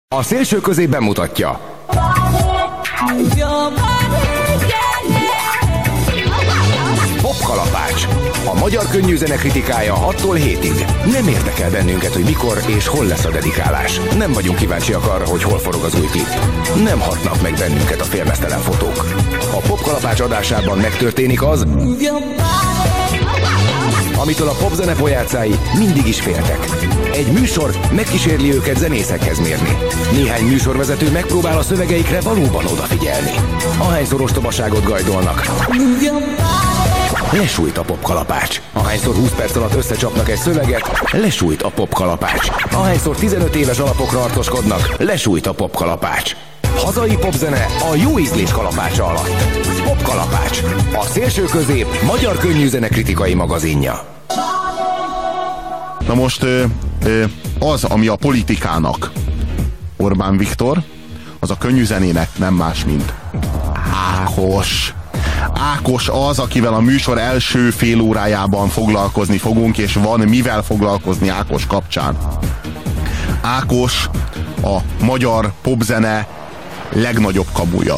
A Szélső Közé bemutatja. Popkalapács. A magyar könnyűzene kritikája 6-tól 7-ig. Nem érdekel bennünket, hogy mikor és hol lesz a dedikálás. Nem vagyunk kíváncsiak arra, hogy hol forog az új klip. Nem hatnak meg bennünket a félmeztelen fotók. A Popkalapács adásában megtörténik az, amitől a popzene pojácái mindig is féltek. Egy műsor megkísérli őket zenészekhez mérni. Néhány műsorvezető megpróbál a szövegeikre valóban odafigyelni. Ahányszor ostobaságot gajdolnak, lesújt a Popkalapács. Ahányszor 20 perc alatt összecsapnak egy szöveget, lesújt a Popkalapács. Ahányszor 15 éves alapokra arcoskodnak, lesújt a Popkalapács. Hazai popzene a jó ízlés kalapácsa alatt. Popkalapács. A Szélső Közép magyar könnyűzene kritikai magazinja. Na most az, ami a politikának Orbán Viktor, az a könnyűzenének nem más, mint Ákos. Ákos az, akivel a műsor első fél órájában foglalkozni fogunk, és van mivel foglalkozni Ákos kapcsán. Ákos a magyar popzene legnagyobb kamuja.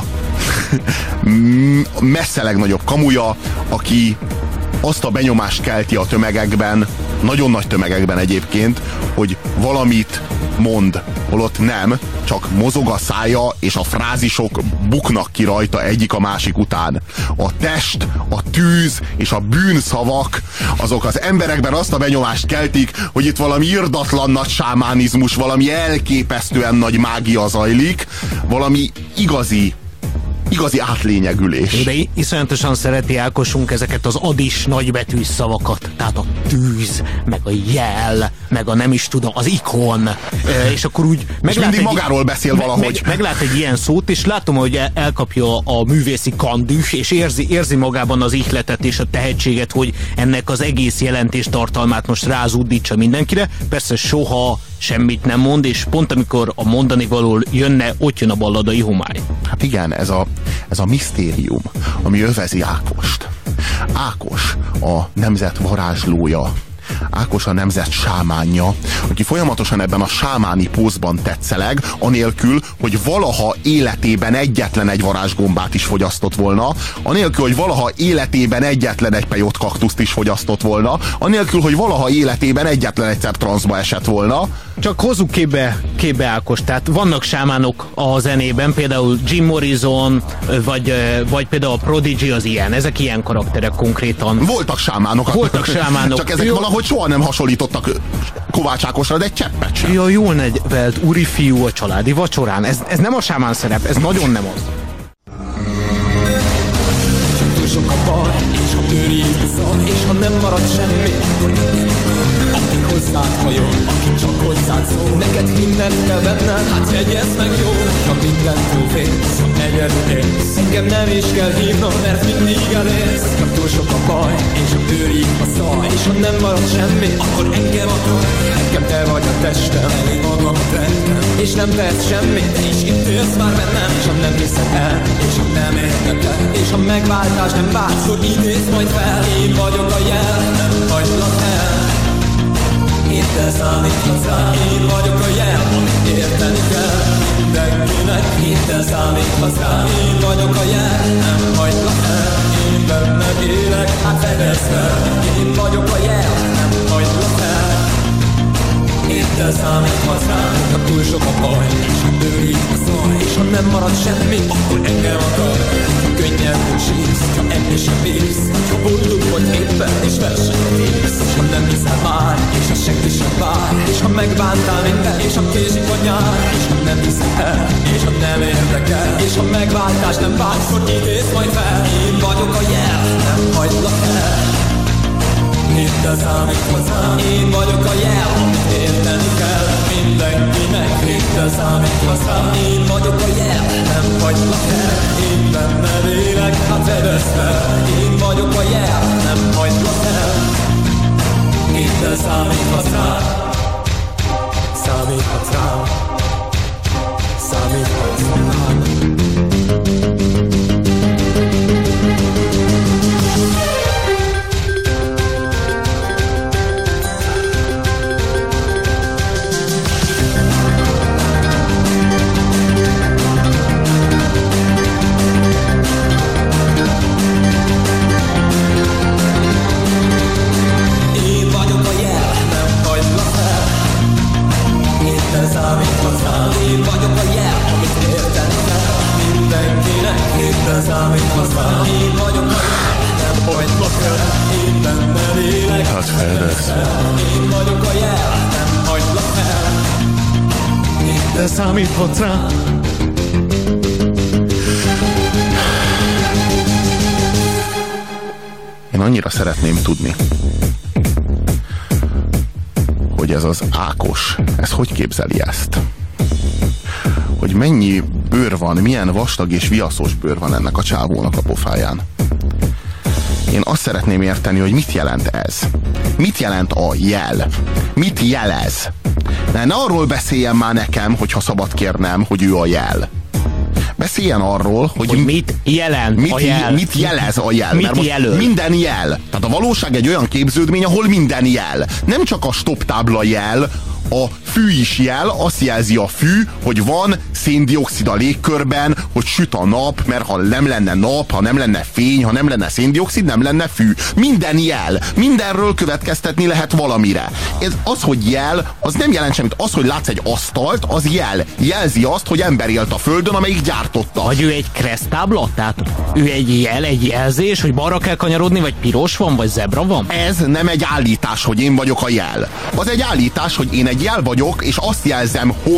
Messze legnagyobb kamuja, aki azt a benyomást kelti a tömegekben, nagyon nagy tömegekben egyébként, hogy valamit mond, holott nem, csak mozog a szája, és a frázisok buknak ki rajta egyik a másik után. A test, a tűz és a bűnszavak, azok az emberekben azt a benyomást keltik, hogy itt valami irdatlan nagy sámánizmus, valami elképesztően nagy mágia zajlik, valami igazi átlényegülés. De iszonyatosan szereti Ákosunk ezeket az adis nagybetűs szavakat. Tehát a tűz, meg a jel, meg a nem is tudom, az ikon. És akkor úgy és mindig magáról beszél valahogy. Meglát egy ilyen szót, és látom, hogy elkapja a művészi kandűs, és érzi magában az ihletet és a tehetséget, hogy ennek az egész jelentés tartalmát most rázúdítsa mindenkire. Persze soha semmit nem mond, és pont amikor a mondani való jönne, ott jön a balladai homály. Hát igen, ez a misztérium, ami övezi Ákost. Ákos a nemzet varázslója. Ákos a nemzet sámánja, aki folyamatosan ebben a sámáni pózban tetszeleg, anélkül, hogy valaha életében egyetlen egy varázsgombát is fogyasztott volna, anélkül, hogy valaha életében egyetlen egy pejott kaktuszt is fogyasztott volna, anélkül, hogy valaha életében egyetlen egyszer transzba esett volna. Csak hozzuk képbe Ákos, tehát vannak sámánok a zenében, például Jim Morrison, vagy például a Prodigy az ilyen, ezek ilyen karakterek konkrétan. Voltak sámánok. Csak ezek valahogy soha nem hasonlítottak Kovács Ákosra, de egy cseppet sem. Ja, jól nevelt úri fiú a családi vacsorán. Ez nem a sámán szerep, ez nagyon nem az. Csak túl sok a baj, és ha őrít szar, és ha nem marad semmi, akkor aki hozzád hajol, aki csak hozzád szól, neked hinned kell benned, hát jegyezd meg jó, ha mindentől félsz, ha egyedül élsz, engem nem is kell hívnom, mert mindig elérsz. Csak túl sok a baj, és ha őrít a szar, és ha nem marad semmi, akkor engem akar, nekem te vagy a testem, elég magam a tettem, és nem tehetsz semmit, te is itt élsz már bennem, és ha nem hiszed el, és ha nem érdekel, és ha megváltás nem vársz, hogy idézz majd fel, én vagyok a jel, nem hagylak el. Hidd el, számíthatsz rá, én vagyok a jel, amit érteni kell mindenkinek. Hidd el, számíthatsz rá, én vagyok a jel, nem hagylak el. Én benned élek, hát fedezd fel, én vagyok a jel, nem hagylak el. Hidd el, számíthatsz rá, ha túl sok a baj, és ha őrít a szaj, és ha nem marad semmi, akkor engem akar. Könnyen, hogy sírsz, ha enni sem bírsz, ha boldog vagy éppen, és versenyt írsz, és ha nem hiszel már, és ha senki sem vár, és ha megbántál minden, és ha késik a nyár, és ha nem hiszed el, és ha nem érdekel, és ha megváltás nem vársz, hogy idézz majd fel. Én vagyok a jel, nem hagylak el. Hidd el, számíthatsz rám, én vagyok a jel, amit érteni kell mindenkinek. Hidd el, számíthatsz rám, én vagyok a jel, nem hagylak el. Én benned élek, hát fedezd fel, én vagyok a jel, nem hagylak el. Hidd el, számíthatsz rám, számíthatsz rám, számíthatsz rám. Én vagyok a jel, amit érteni kell. Mindenkinek éppen számít hozzá. Én vagyok a jel, nem hagylak el. Én benned élek. Hát felvesz. Én vagyok a jel, nem hagylak el. De számíthatsz rá. Én annyira szeretném tudni, hogy ez az Ákos, ez hogy képzeli ezt? Hogy mennyi bőr van, milyen vastag és viaszos bőr van ennek a csávónak a pofáján. Én azt szeretném érteni, hogy mit jelent ez. Mit jelent a jel? Mit jelez? Ne arról beszéljen már nekem, hogyha szabad kérnem, hogy ő a jel. Beszéljen arról, hogy mit jelent a jel. Mit jelez a jel. Mit mert most jelöl? minden jel. Tehát a valóság egy olyan képződmény, ahol minden jel. Nem csak a stop tábla jel, a fű is jel, azt jelzi a fű, hogy van széndioxid a légkörben, hogy süt a nap, mert ha nem lenne nap, ha nem lenne fény, ha nem lenne széndioxid, nem lenne fű. Minden jel. Mindenről következtetni lehet valamire. Ez az, hogy jel, az nem jelent semmit. Az, hogy látsz egy asztalt, az jel. Jelzi azt, hogy ember élt a földön, amelyik gyártotta. Vagy ő egy keresztábla? Tehát ő egy jel, egy jelzés, hogy balra kell kanyarodni, vagy piros van, vagy zebra van? Ez nem egy állítás, hogy én vagyok a jel. Az egy állítás, hogy én egy jel vagyok, és azt jelzem, hogy ...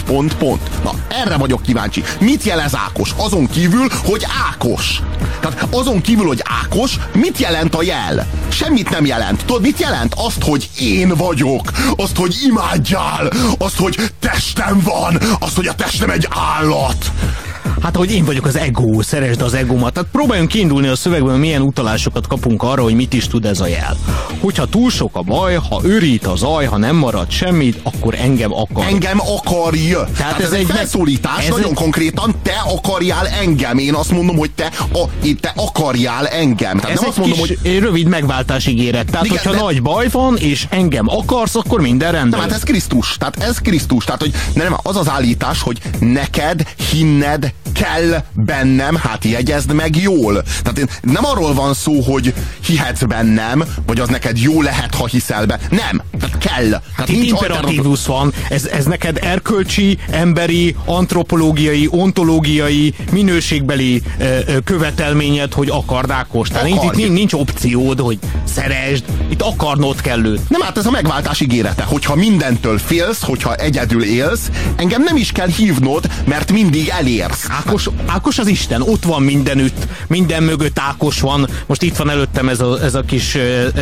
Na, erre vagyok kíváncsi. Mit jelez Ákos? Azon kívül, hogy Ákos. Tehát azon kívül, hogy Ákos, mit jelent a jel? Semmit nem jelent. Tudod, mit jelent? Azt, hogy én vagyok. Azt, hogy imádjál. Azt, hogy testem van. Azt, hogy a testem egy állat. Hát, hogy én vagyok az ego, szeresd az egómat. Tehát próbáljunk kiindulni a szövegből, milyen utalásokat kapunk arra, hogy mit is tud ez a jel. Hogyha túl sok a baj, ha őrít a zaj, ha nem marad semmit, akkor engem akar. Engem akarj. Tehát ez egy felszólítás, nagyon konkrétan, te akarjál engem. Én azt mondom, hogy te akarjál engem. Tehát ez nem egy azt mondom, kis hogy rövid megváltás ígéret. Tehát, igen, hogyha nagy baj van, és engem akarsz, akkor minden rendben. hát ez Krisztus. Tehát ez Krisztus. Tehát, hogy nem, az az állítás, hogy neked hinned kell bennem, hát jegyezd meg jól. Tehát nem arról van szó, hogy hihetsz bennem, vagy az neked jó lehet, ha hiszel be. Nem. Tehát kell. Tehát itt imperatívus van. Ez neked erkölcsi, emberi, antropológiai, ontológiai, minőségbeli követelményed, hogy akard Ákos. Tehát itt nincs opciód, hogy szeresd. Itt akarnod kell őt. Nem, hát ez a megváltás ígérete. Hogyha mindentől félsz, hogyha egyedül élsz, engem nem is kell hívnod, mert mindig elérsz. Ákos az Isten, ott van mindenütt, minden mögött Ákos van. Most itt van előttem ez a kis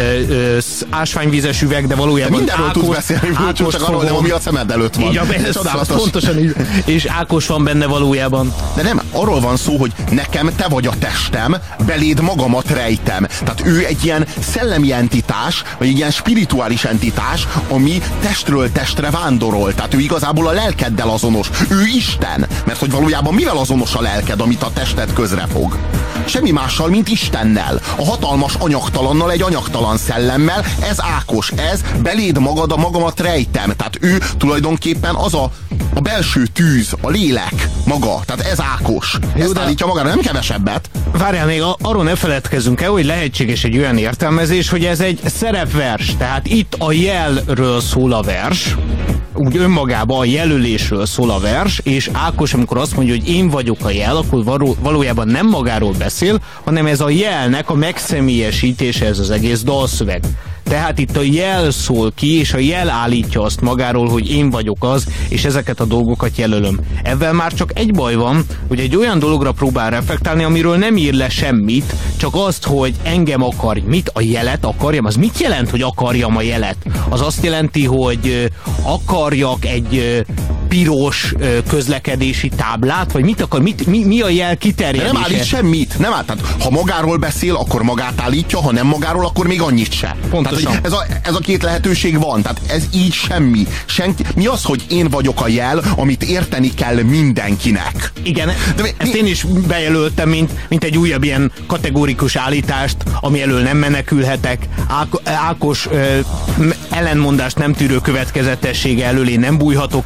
ásványvízes üveg, de valójában de mindenről tudsz beszélni, csak arról nem, ami a szemed előtt van. Így, ez pontosan így. És Ákos van benne valójában. De nem, arról van szó, hogy nekem te vagy a testem, beléd magamat rejtem. Tehát ő egy ilyen szellemi entitás, vagy egy ilyen spirituális entitás, ami testről testre vándorol. Tehát ő igazából a lelkeddel azonos. Ő Isten. Mert hogy valójában mivel azonos a lelked, amit a tested közrefog? Semmi mással, mint Istennel. A hatalmas anyagtalannal, egy anyagtalan szellemmel. Ez Ákos, ez beléd magad, a magamat rejtem. Tehát ő tulajdonképpen az a belső tűz, a lélek maga. Tehát ez Ákos. Ezt állítja magára, nem kevesebbet. Várjál, még arról ne feledkezzünk el, hogy lehetséges egy olyan értelmezés, hogy ez egy szerepvers. Tehát itt a jelről szól a vers, úgy önmagában a jelölésről szól a vers, és Ákos, amikor azt mondja, hogy én vagyok a jel, akkor valójában nem magáról beszél, hanem ez a jelnek a megszemélyesítése, ez az egész dalszöveg. Tehát itt a jel szól ki, és a jel állítja azt magáról, hogy én vagyok az, és ezeket a dolgokat jelölöm. Ezzel már csak egy baj van, hogy egy olyan dologra próbál reflektálni, amiről nem ír le semmit, csak azt, hogy engem akarj. Mit? A jelet akarjam? Az mit jelent, hogy akarjam a jelet? Az azt jelenti, hogy akarjak egy piros közlekedési táblát, vagy mit akar? Mi a jel kiterjedése? Nem állít semmit. Nem állít. Tehát, ha magáról beszél, akkor magát állítja, ha nem magáról, akkor még annyit se. Tehát, ez a két lehetőség van. Tehát ez így semmi. Mi az, hogy én vagyok a jel, amit érteni kell mindenkinek? Igen, ezt én is bejelöltem, mint egy újabb ilyen kategórikus állítást, ami elől nem menekülhetek. Ákos ellenmondást nem tűrő következetessége elől én nem bújhatok ki, én nekem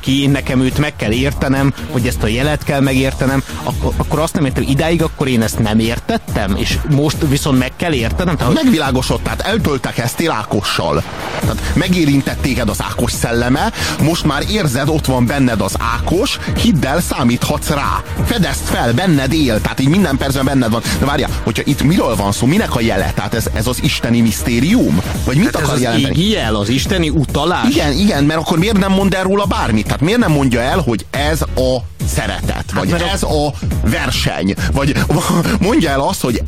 nekem őt meg kell értenem, hogy ezt a jelet kell megértenem, akkor azt nem értem, idáig akkor én ezt nem értettem, és most viszont meg kell értenem. Megvilágosodtál, tehát eltöltekeztél Ákossal. Tehát megérintett téged az Ákos szelleme, most már érzed, ott van benned az Ákos, hidd el, számíthatsz rá. Fedezd fel, benned él, tehát így minden percben benned van. De várjál, hogyha itt miről van szó, minek a jele? Tehát ez az isteni misztérium? Vagy mit akar jelenteni? Ez az égi jel, az isteni utalás? Igen, mert akkor miért nem mond el róla bármit? Tehát miért nem mondja el, hogy ez a szeretet? Vagy ez a verseny? Vagy mondja el azt, hogy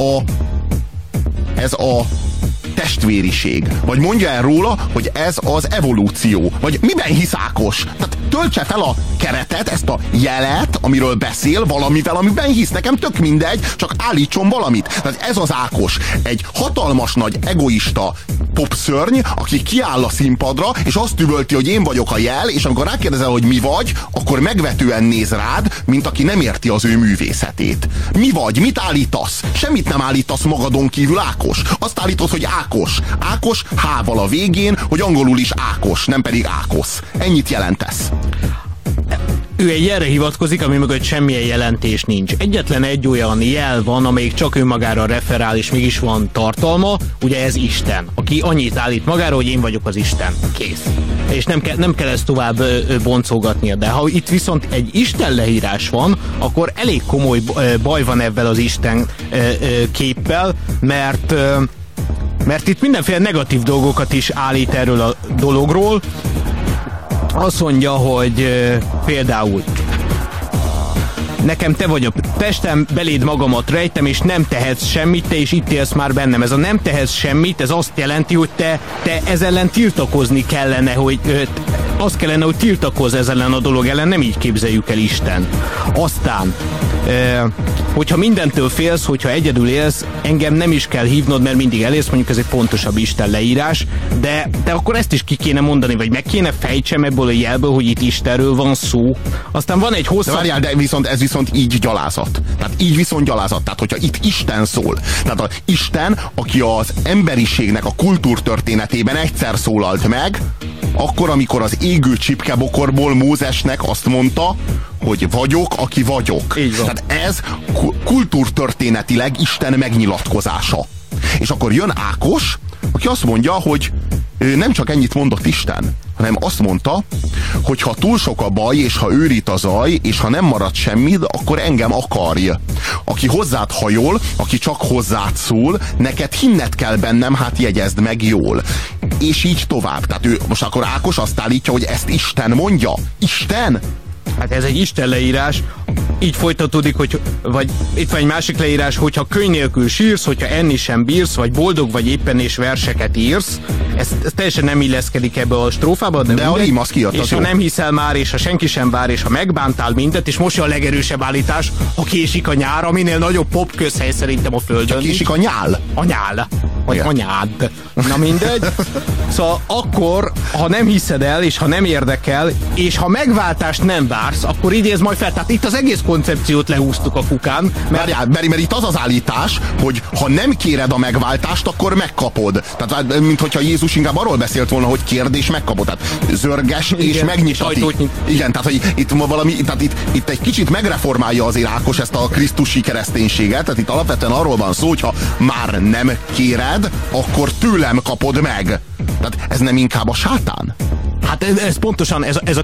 ez a testvériség. Vagy mondja el róla, hogy ez az evolúció. Vagy miben hisz Ákos? Tehát töltse fel a keretet, ezt a jelet, amiről beszél, valamivel, amiben hisz. Nekem tök mindegy, csak állítson valamit. Tehát ez az Ákos. Egy hatalmas nagy egoista popszörny, aki kiáll a színpadra, és azt üvölti, hogy én vagyok a jel, és amikor rákérdezel, hogy mi vagy, akkor megvetően néz rád, mint aki nem érti az ő művészetét. Mi vagy? Mit állítasz? Semmit nem állítasz magadon kívül, Ákos. Azt állítod, hogy Ákos. Ákos H-val a végén, hogy angolul is Ákos, nem pedig Ákosz. Ennyit jelentesz. Ő egy jelre hivatkozik, ami mögött semmilyen jelentés nincs. Egyetlen egy olyan jel van, amelyik csak önmagára referál, és mégis van tartalma, ugye ez Isten, aki annyit állít magára, hogy én vagyok az Isten. Kész. És nem kell ezt tovább boncolgatnia. De ha itt viszont egy Isten leírás van, akkor elég komoly baj van ebben az Isten képpel, mert itt mindenféle negatív dolgokat is állít erről a dologról. Azt mondja, hogy például nekem te vagy a testem, beléd magamat rejtem, és nem tehetsz semmit, te is itt élsz már bennem. Ez a nem tehetsz semmit, ez azt jelenti, hogy te ez ellen tiltakozni kellene, hogy az kellene, hogy tiltakozz ez ellen a dolog ellen, nem így képzeljük el Isten. Aztán, hogyha mindentől félsz, hogyha egyedül élsz, engem nem is kell hívnod, mert mindig elérsz, mondjuk ez egy pontosabb Isten leírás, de akkor ezt is ki kéne mondani, vagy meg kéne fejtsem ebből a jelből, hogy itt Istenről van szó. Aztán van egy hosszabb... De várjál, de ez viszont így gyalázat. Tehát így viszont gyalázat. Tehát, hogyha itt Isten szól, tehát az Isten, aki az emberiségnek a kultúrtörténetében egyszer szólalt meg, akkor, amikor az égő csipkebokorból Mózesnek azt mondta, hogy vagyok, aki vagyok. Tehát ez kultúrtörténetileg Isten megnyilatkozása. És akkor jön Ákos, aki azt mondja, hogy nem csak ennyit mondott Isten, hanem azt mondta, hogy ha túl sok a baj, és ha őrít a zaj, és ha nem marad semmit, akkor engem akarj. Aki hozzád hajol, aki csak hozzád szól, neked hinned kell bennem, hát jegyezd meg jól. És így tovább. Tehát ő most akkor Ákos azt állítja, hogy ezt Isten mondja. Isten? Hát ez egy Isten leírás, így folytatódik, vagy itt van egy másik leírás, hogyha könyv nélkül sírsz, hogyha enni sem bírsz, vagy boldog vagy éppen és verseket írsz, ez teljesen nem illeszkedik ebbe a strófába, de a rím az kijött. És ha nem hiszel már, és ha senki sem vár, és ha megbántál mindet, és most jön a legerősebb állítás, ha késik a nyár, aminél nagyobb pop közhely szerintem a földön. Késik a nyál? A nyál. Vagy anyád. Na mindegy. Szóval akkor, ha nem hiszed el, és ha nem érdekel, és ha megváltást nem vársz, akkor idéz majd fel. Tehát itt az egész koncepciót lehúztuk a kukán. Mert itt az az állítás, hogy ha nem kéred a megváltást, akkor megkapod. Tehát, mint hogyha Jézus inkább arról beszélt volna, hogy kérd és megkapod. Tehát zörges és megnyitatik. Igen, tehát hogy itt valami, tehát itt egy kicsit megreformálja azért Ákos ezt a krisztusi kereszténységet. Tehát itt alapvetően arról van szó, hogyha már nem kéred, akkor tőlem kapod meg. Tehát ez nem inkább a sátán? Hát ez pontosan, ez a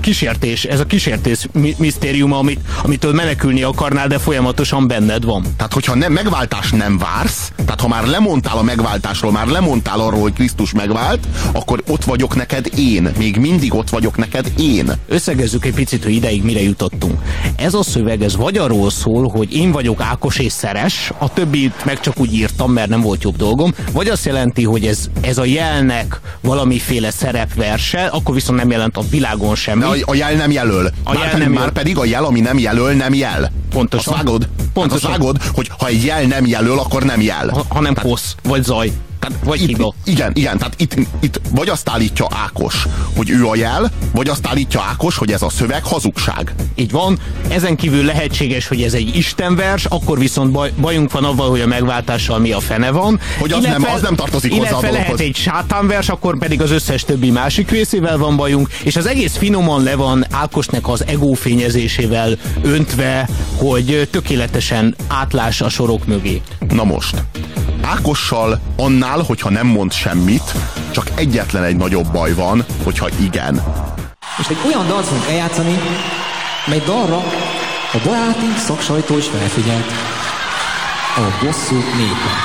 kísértés misztériuma, amitől menekülni akarnál, de folyamatosan benned van. Tehát, hogyha megváltást nem vársz, tehát ha már lemondtál a megváltásról, már lemondtál arról, hogy Krisztus megvált, akkor ott vagyok neked én. Még mindig ott vagyok neked én. Összegezzük egy picit, hogy ideig mire jutottunk. Ez a szöveg, ez vagy arról szól, hogy én vagyok Ákos és Szeres, a többit meg csak úgy írtam, mert nem volt jobb dolgom, vagy azt jelenti, hogy ez a jelnek valamiféle szerepverse, akkor viszont nem jelent a világon semmi. De a jel nem jelöl. Már pedig a jel, ami nem jelöl, nem jel. Pontosan. Azt vágod? Pontosan. Azt vágod, hogy ha egy jel nem jelöl, akkor nem jel. Hanem kosz, vagy zaj. Vagy hiba. Igen, tehát itt vagy azt állítja Ákos, hogy ő a jel, vagy azt állítja Ákos, hogy ez a szöveg hazugság. Így van. Ezen kívül lehetséges, hogy ez egy istenvers, akkor viszont bajunk van avval, hogy a megváltással mi a fene van. Hogy az nem tartozik hozzá a dologhoz. Lehet egy sátánvers, akkor pedig az összes többi másik részével van bajunk, és az egész finoman le van Ákosnak az egófényezésével öntve, hogy tökéletesen átlás a sorok mögé. Na most, Ákossal annál, hogyha nem mond semmit, csak egyetlen egy nagyobb baj van, hogyha igen. Most egy olyan dalt fogunk eljátszani, mely dalra a baráti szaksajtó is felfigyelt. A bosszú népe.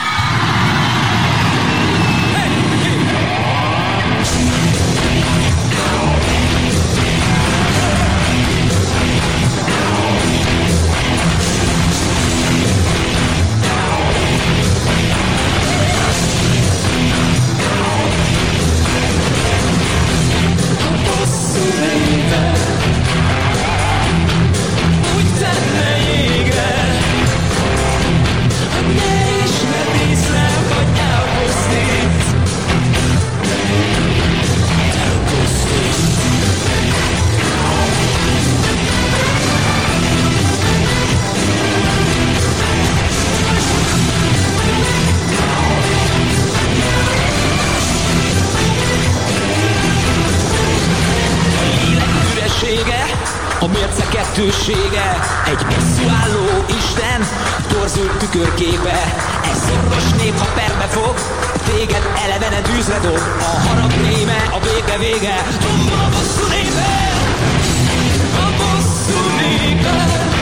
A mérce kettősége, egy bosszúálló Isten, torzult tükörképe. Ez szoros nép, ha perbe fog, téged elevene tűzre dob. A harag néme, a béke vége, tombol a bosszú népe. A bosszú népe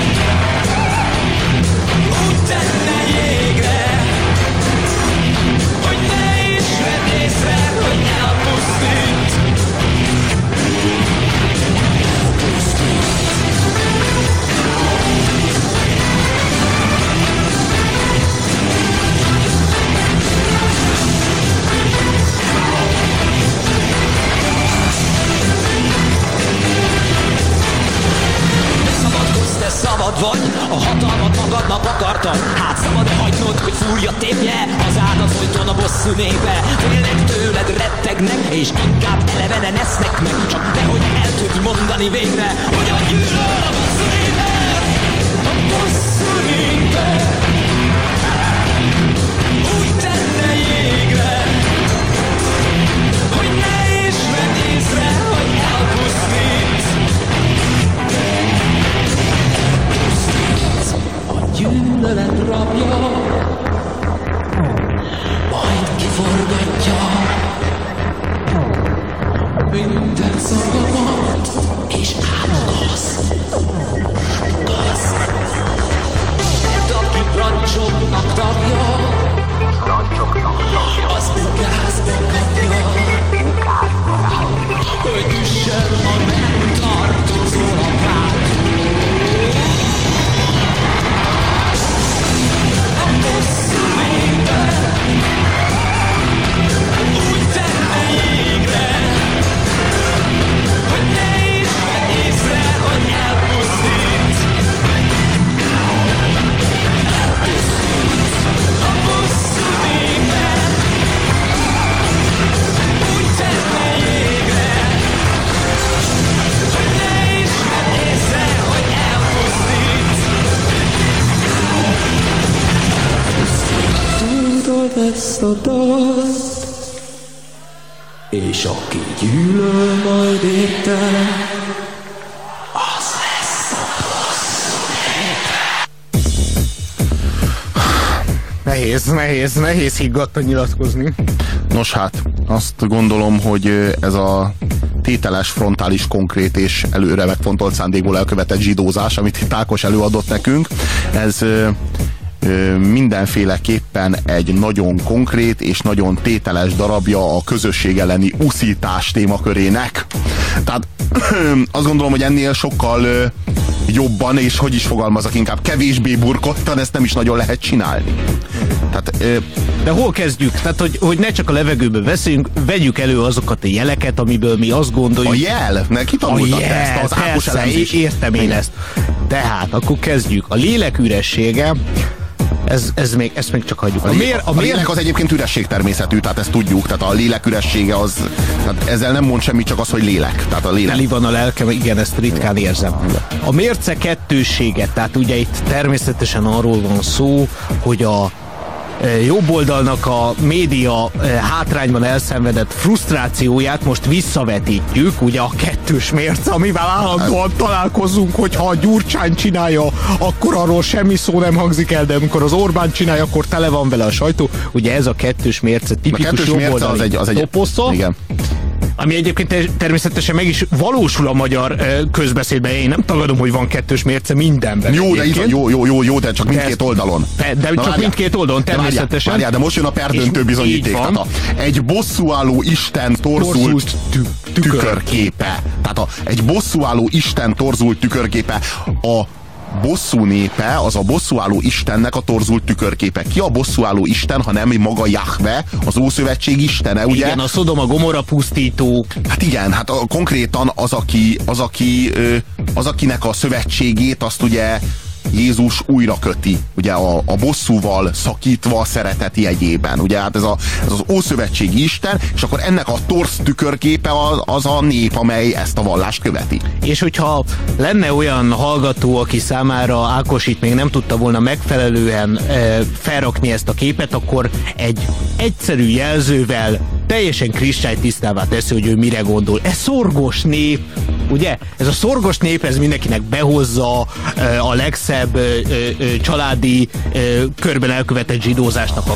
úgy tenne jégre, hogy ne is vedd észre, hogy elpusztít. Szabad vagy, a hatalmat magadnak akartad. Hát szabad-e hagynod, hogy fúrja tépje hazád az folyton a bosszú népe. Félnek tőled, rettegnek, és inkább elevenen esznek meg. Csak nehogy el tudj mondani végre, hogy a gyűlöl a bosszú népe. A bosszú népe úgy tenne jégre, hogy ne is vedd észre, hogy elpusztít. Gyűlölet rabja, majd kiforgatja minden szavamat, és átkoz. Aki rancsoknak tagja, az ugázba kapja, hogy üssön, ha nem tartozol a pár. Úgy tenne jégre, hogy ne is vedd észre, hogy elpusztít. A bosszú népe úgy tenne jégre, hogy ne is vedd észre, hogy elpusztít. Tudod ezt a dalt, és aki gyűlöl majd érte, az lesz a bosszú népe. Nehéz higgadtan nyilatkozni. Nos hát, azt gondolom, hogy ez a tételes, frontális, konkrét és előre megfontolt szándékból elkövetett zsidózás, amit itt Ákos előadott nekünk, ez mindenféleképpen egy nagyon konkrét és nagyon tételes darabja a közösség elleni uszítás témakörének. Tehát azt gondolom, hogy ennél sokkal jobban, és hogy is fogalmazok, inkább kevésbé burkottan ezt nem is nagyon lehet csinálni. Tehát, de hol kezdjük? Tehát, hogy ne csak a levegőbe veszünk, vegyük elő azokat a jeleket, amiből mi azt gondoljuk. A jel? Neki tanultak ezt az Ákos elemzést. Értem én ezt. Tehát, akkor kezdjük. A lélek üressége ezt még csak hagyjuk. A lélek az egyébként üresség természetű, tehát ezt tudjuk, tehát a lélek üressége az, tehát ezzel nem mond semmit, csak az, hogy lélek. Tehát a lélek. Teli van a lelkem, igen, ezt ritkán érzem. A mérce kettőssége, tehát ugye itt természetesen arról van szó, hogy a jobb oldalnak a média hátrányban elszenvedett frusztrációját most visszavetítjük, ugye a kettős mérce, amivel állandóan találkozunk, hogyha a Gyurcsány csinálja, akkor arról semmi szó nem hangzik el, de amikor az Orbán csinálja, akkor tele van vele a sajtó. Ugye ez a kettős mérce tipikus jobboldali toposza. Igen. Ami egyébként természetesen meg is valósul a magyar közbeszédben. Én nem tagadom, hogy van kettős mérce mindenben. Jó, de csak mindkét oldalon. De csak mindkét oldalon, természetesen. Várjál, de most jön a perdöntő bizonyíték. Egy bosszúálló Isten torzult tükörképe. Tehát egy bosszúálló Isten torzult tükörképe. A bosszú népe, az a bosszúálló Istennek a torzult tükörképe. Ki a bosszúálló Isten, ha nem maga Jahve, az Ószövetség istene, ugye? Igen, a Szodoma Gomorra pusztító. Hát igen, hát konkrétan az, akinek a szövetségét azt ugye Jézus újra köti, ugye a bosszúval szakítva a szeretet jegyében. Ugye hát ez az ószövetségi Isten, és akkor ennek a torz tükörképe az a nép, amely ezt a vallást követi. És hogyha lenne olyan hallgató, aki számára Ákos itt még nem tudta volna megfelelően felrakni ezt a képet, akkor egy egyszerű jelzővel teljesen kristálytisztává teszi, hogy ő mire gondol. Ez szorgos nép, ugye? Ez a szorgos nép, ez mindenkinek behozza a legszebb családi körben elkövetett zsidózásnak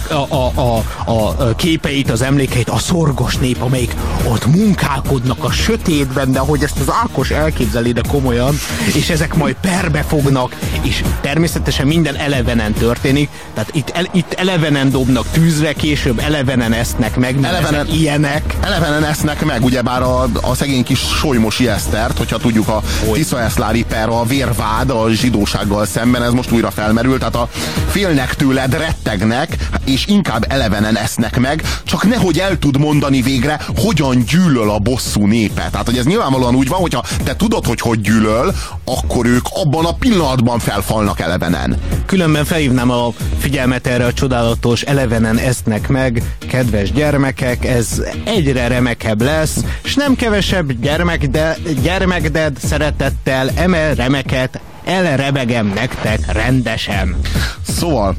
a képeit, az emlékeit. A szorgos nép, amelyik ott munkálkodnak a sötétben, de ahogy ezt az Ákos elképzeli, de komolyan, és ezek majd perbe fognak, és természetesen minden elevenen történik, tehát itt elevenen dobnak tűzre, később elevenen esznek meg, ilyenek. Elevenen esznek meg, ugyebár a szegény kis Solymosi Esztert, hogyha tudjuk a Tisza-Eszlári per, a vérvád a zsidósággal szemben, ez most újra felmerül, tehát félnek tőled, rettegnek, és inkább elevenen esznek meg, csak nehogy el tud mondani végre, hogyan gyűlöl a bosszú népe. Tehát, hogy ez nyilvánvalóan úgy van, hogyha te tudod, hogy gyűlöl, akkor ők abban a pillanatban felfalnak elevenen. Különben felhívnám a figyelmet erre a csodálatos elevenen esznek meg, kedves gyermekek, ez egyre remekebb lesz, és nem kevesebb gyermek, de szeretettel eme remeket elrebegem nektek rendesen. Szóval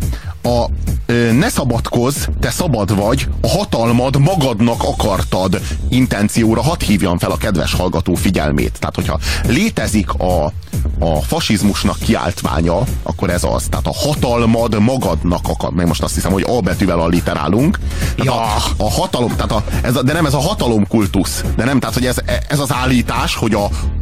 ne szabadkozz, te szabad vagy, a hatalmad magadnak akartad intencióra hadd hívjam fel a kedves hallgató figyelmét. Tehát, hogyha létezik a fasizmusnak kiáltványa, akkor ez az. Tehát a hatalmad magadnak akar. Meg most azt hiszem, hogy A betűvel alliterálunk. Ja. A hatalom, tehát de nem ez a hatalomkultusz. De nem, tehát, hogy ez az állítás, hogy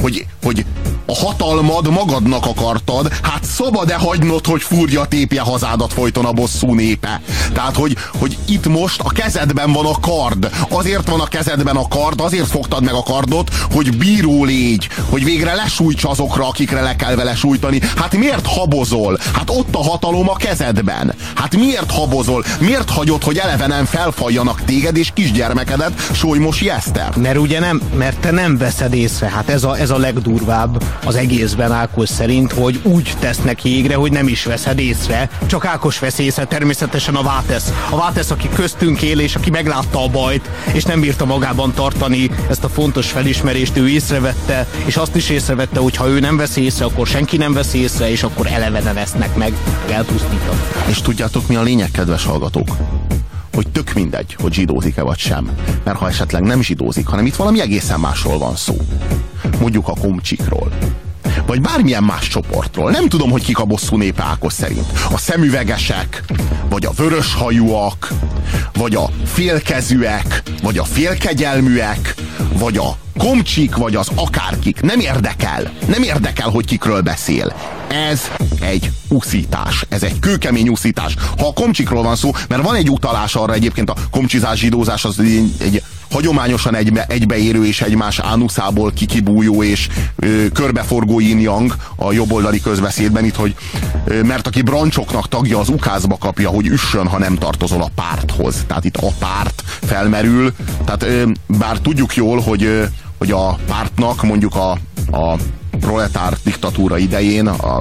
a hatalmad magadnak akartad, hát szabad-e hagynod, hogy fúrja tépje hazádat folyton a bosszú népe. Tehát, hogy itt most a kezedben van a kard. Azért van a kezedben a kard, azért fogtad meg a kardot, hogy bíró légy, hogy végre lesújts azokra, akikre le kell vele sújtani. Hát miért habozol? Hát ott a hatalom a kezedben. Hát miért habozol? Miért hagyod, hogy elevenen felfaljanak téged és kisgyermekedet, Solymosi Eszter? Mert te nem veszed észre. Hát ez a legdurvább az egészben Ákos szerint, hogy úgy tesznek jégre, hogy nem is veszed észre. Csak Ákos vesz észre, természetesen a Vátesz. A Vátesz, aki köztünk él, és aki meglátta a bajt, és nem bírta magában tartani ezt a fontos felismerést, ő észrevette, és azt is észrevette, hogy ha ő nem vesz észre, akkor senki nem vesz észre, és akkor elevenen esznek meg elpusztítanak. És tudjátok, mi a lényeg, kedves hallgatók? Hogy tök mindegy, hogy zsidózik-e vagy sem. Mert ha esetleg nem zsidózik, hanem itt valami egészen másról van szó. Mondjuk a komcsikról. Vagy bármilyen más csoportról. Nem tudom, hogy kik a bosszú népe Ákos szerint. A szemüvegesek, vagy a vöröshajúak, vagy a félkezűek, vagy a félkegyelműek, vagy a komcsik, vagy az akárkik. Nem érdekel. Nem érdekel, hogy kikről beszél. Ez egy uszítás. Ez egy kőkemény uszítás. Ha a komcsikról van szó, mert van egy utalás arra egyébként, a komcsizás, zsidózás az egy hagyományosan egybeérő és egymás ánuszából kikibújó és körbeforgó yin-yang a jobboldali közbeszédben itt, hogy mert aki brancsoknak tagja, az ukázba kapja, hogy üssön, ha nem tartozol a párthoz. Tehát itt a párt felmerül. Tehát bár tudjuk jól, hogy a pártnak mondjuk a proletár diktatúra idején, a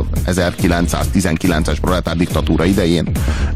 1919-es proletár diktatúra idején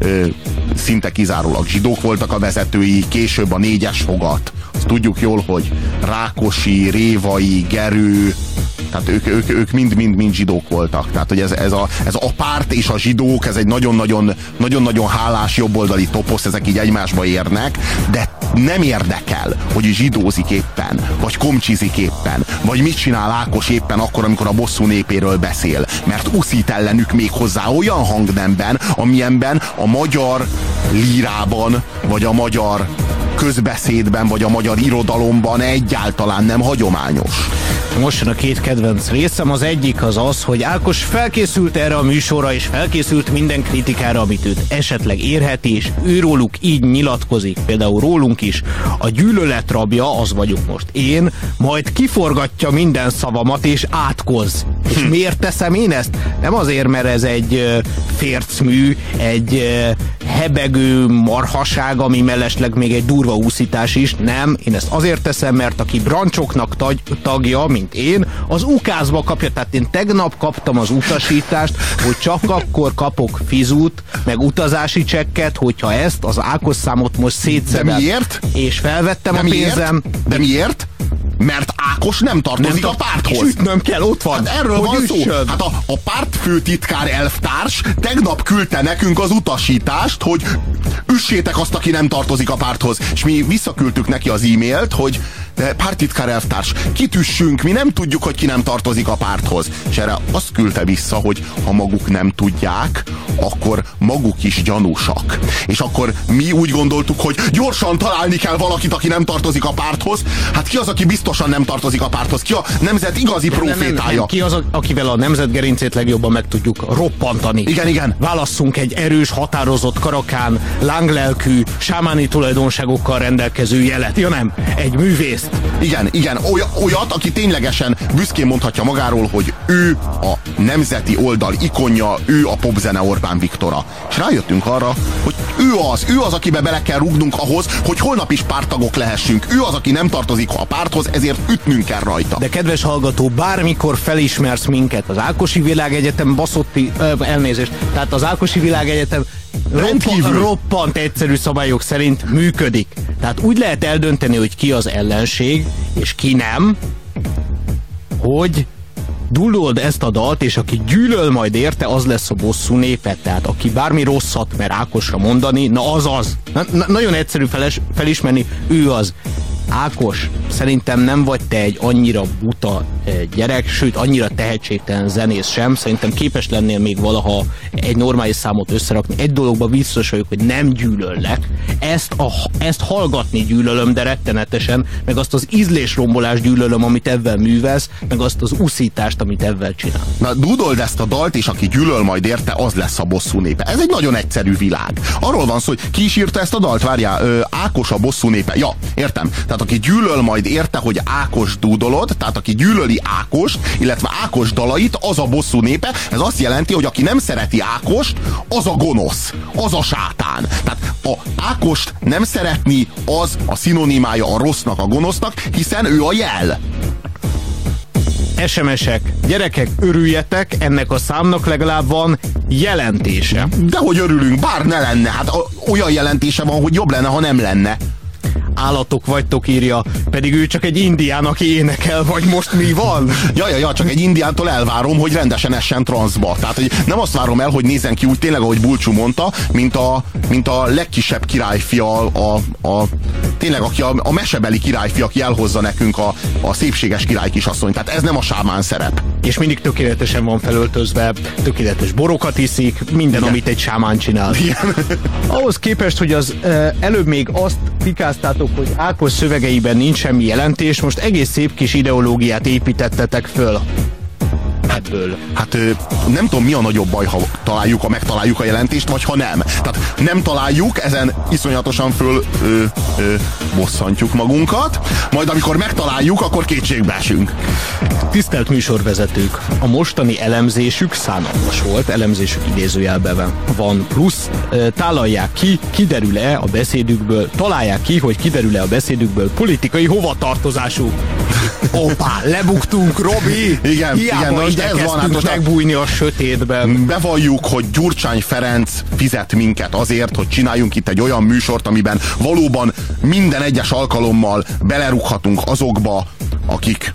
szinte kizárólag zsidók voltak a vezetői, később a 4-es fogat. Azt tudjuk jól, hogy Rákosi, Révai, Gerő, tehát ők mind zsidók voltak. Tehát, hogy ez a párt és a zsidók, ez egy nagyon-nagyon hálás jobboldali toposz, ezek így egymásba érnek, de nem érdekel, hogy zsidózik éppen, vagy komcsizik éppen, vagy mit csinál Ákos éppen akkor, amikor a bosszú népéről beszél. Mert uszít ellenük még hozzá olyan hangnemben, amilyenben a magyar lírában, vagy a magyar közbeszédben, vagy a magyar irodalomban egyáltalán nem hagyományos. Most jön a két kedvenc részem, az egyik az, hogy Ákos felkészült erre a műsorra, és felkészült minden kritikára, amit őt esetleg érheti, és őróluk így nyilatkozik, például rólunk is. A gyűlölet rabja, az vagyok most én, majd kiforgatja minden szavamat, és átkoz. És miért teszem én ezt? Nem azért, mert ez egy fércmű, egy hebegő marhaság, ami mellesleg még egy durva úszítás is. Nem, én ezt azért teszem, mert aki brancsoknak tagja, mint én, az ukázba kapja. Tehát én tegnap kaptam az utasítást, hogy csak akkor kapok fizut, meg utazási csekket, hogyha ezt az Ákos számot most szétszedem. De miért? És felvettem a pénzem. De miért? Mert Ákos nem tartozik a párthoz. És ütnöm kell, ott van. Hát erről van szó. Hát a pártfőtitkár elvtárs tegnap küldte nekünk az utasítást, hogy üssétek azt, aki nem tartozik a párthoz. És mi visszaküldtük neki az e-mailt, hogy de párttitkár elvtárs, kitüssünk, mi nem tudjuk, hogy ki nem tartozik a párthoz. És erre azt küldte vissza, hogy ha maguk nem tudják, akkor maguk is gyanúsak. És akkor mi úgy gondoltuk, hogy gyorsan találni kell valakit, aki nem tartozik a párthoz. Hát ki az, aki biztosan nem tartozik a párthoz? Ki a nemzet igazi profétája? Ki az, akivel a nemzet gerincét legjobban meg tudjuk roppantani? Igen. Válasszunk egy erős, határozott, karakán, lánglelkű, sámáni tulajdonságokkal rendelkező jelet. Ja nem, egy művészt. Igen, olyat, aki ténylegesen büszkén mondhatja magáról, hogy ő a nemzeti oldal ikonja, ő a popzene Orbán Viktora. És rájöttünk arra, hogy ő az, akibe bele kell rúgnunk ahhoz, hogy holnap is párttagok lehessünk. Ő az, aki nem tartozik a párthoz, ezért ütnünk kell rajta. De kedves hallgató, bármikor felismersz minket, az Ákosi Világegyetem elnézést, tehát az Ákosi Világegyetem roppant egyszerű szabályok szerint működik. Tehát úgy lehet eldönteni, hogy ki az ellenség, és ki nem, hogy dullold ezt a dalt, és aki gyűlöl majd érte, az lesz a bosszú népe. Tehát aki bármi rosszat mer Ákosra mondani, na az az. Nagyon egyszerű felismerni, ő az. Ákos, szerintem nem vagy te egy annyira buta gyerek, sőt annyira tehetségtelen zenész sem. Szerintem képes lennél még valaha egy normális számot összerakni. Egy dologban biztos vagyok, hogy nem gyűlöllek. Ezt hallgatni gyűlölöm, de rettenetesen, meg azt az ízlésrombolást gyűlölöm, amit ebben művelsz, meg azt az uszítást, amit ebben csinál. Na, dudold ezt a dalt, és aki gyűlöl majd érte, az lesz a bosszú népe. Ez egy nagyon egyszerű világ. Arról van szó, hogy ki is írta ezt a dalt? Várjál, Ákos a bosszú népe. Ja, értem. Tehát aki gyűlöl majd érte, hogy Ákos dúdolod, tehát aki gyűlöli Ákost, illetve Ákos dalait, az a bosszú népe. Ez azt jelenti, hogy aki nem szereti Ákost, az a gonosz, az a sátán. Tehát a Ákost nem szeretni, az a szinonimája a rossznak, a gonosznak, hiszen ő a jel. SMS-ek. Gyerekek, örüljetek, ennek a számnak legalább van jelentése. Dehogy örülünk, bár ne lenne. Hát olyan jelentése van, hogy jobb lenne, ha nem lenne. Állatok vagytok, írja, pedig ő csak egy indián, aki énekel, vagy most mi van? Ja, csak egy indiántól elvárom, hogy rendesen essen transzba. Tehát, hogy nem azt várom el, hogy nézzen ki úgy tényleg, ahogy Bulcsú mondta, mint a legkisebb királyfia, tényleg aki a mesebeli királyfia, aki elhozza nekünk a szépséges királykisasszony. Tehát ez nem a sámán szerep. És mindig tökéletesen van felöltözve, tökéletes borokat iszik, minden, amit egy sámán csinál. Ahhoz képest, hogy az előbb még azt pikáztátok, hogy Ákos szövegeiben nincs semmi jelentés, most egész szép kis ideológiát építettetek föl. ebből? Hát nem tudom, mi a nagyobb baj, ha megtaláljuk a jelentést, vagy ha nem. Tehát nem találjuk, ezen iszonyatosan bosszantjuk magunkat, majd amikor megtaláljuk, akkor kétségbe esünk. Tisztelt műsorvezetők, a mostani elemzésük szánalmas volt, elemzésük idézőjelben van, plusz találják ki, hogy kiderül-e a beszédükből politikai hovatartozású. Hoppá, lebuktunk, Robi! Igen, hiába igyekeztünk megbújni a sötétben. Bevalljuk, hogy Gyurcsány Ferenc fizet minket azért, hogy csináljunk itt egy olyan műsort, amiben valóban minden egyes alkalommal belerúghatunk azokba, akik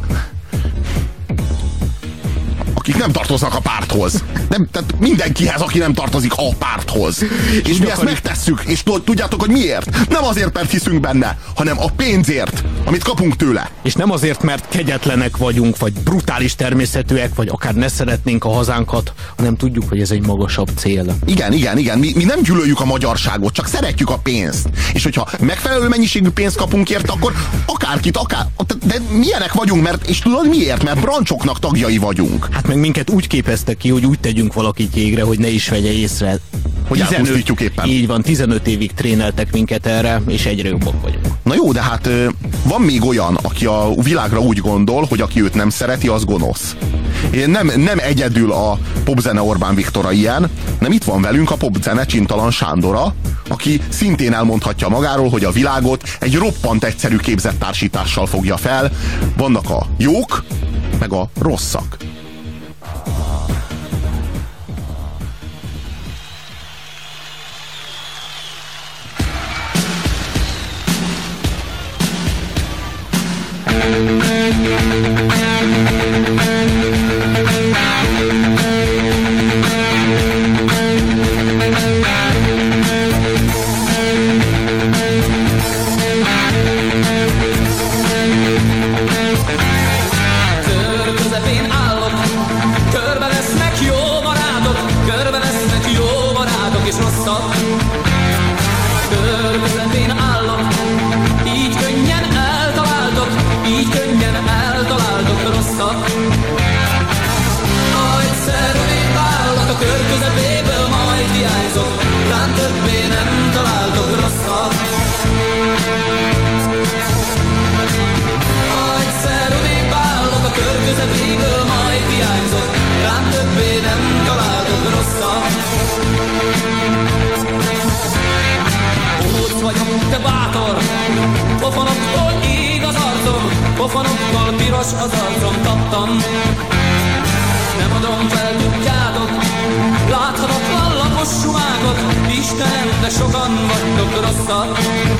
nem tartoznak a párthoz. Tehát mindenkihez, aki nem tartozik a párthoz. És mi ezt megtesszük, és tudjátok, hogy miért? Nem azért, mert hiszünk benne, hanem a pénzért, amit kapunk tőle. És nem azért, mert kegyetlenek vagyunk, vagy brutális természetűek, vagy akár ne szeretnénk a hazánkat, hanem tudjuk, hogy ez egy magasabb cél. Igen. Mi nem gyűlöljük a magyarságot, csak szeretjük a pénzt. És hogyha megfelelő mennyiségű pénzt kapunk érte, akkor akárkit, de milyenek vagyunk, és tudod miért? Mert brancsoknak tagjai vagyunk. Hát meg minket úgy képeztek ki, hogy úgy tegyünk valakit jégre, hogy ne is vegye észre. Hogy elpusztítjuk éppen. Így van, 15 évig tréneltek minket erre, és egyre jobbak vagyunk. Na jó, de hát van még olyan, aki a világra úgy gondol, hogy aki őt nem szereti, az gonosz. Nem egyedül a popzene Orbán Viktora ilyen, nem itt van velünk a popzene Csintalan Sándora, aki szintén elmondhatja magáról, hogy a világot egy roppant egyszerű képzettársítással fogja fel. Vannak a jók, meg a rosszak. Pofonokkal piros az arcom kaptam. Nem adom fel, tudjátok, láthatatlan lapos sumágot. Istenem, de sokan vagytok rosszak.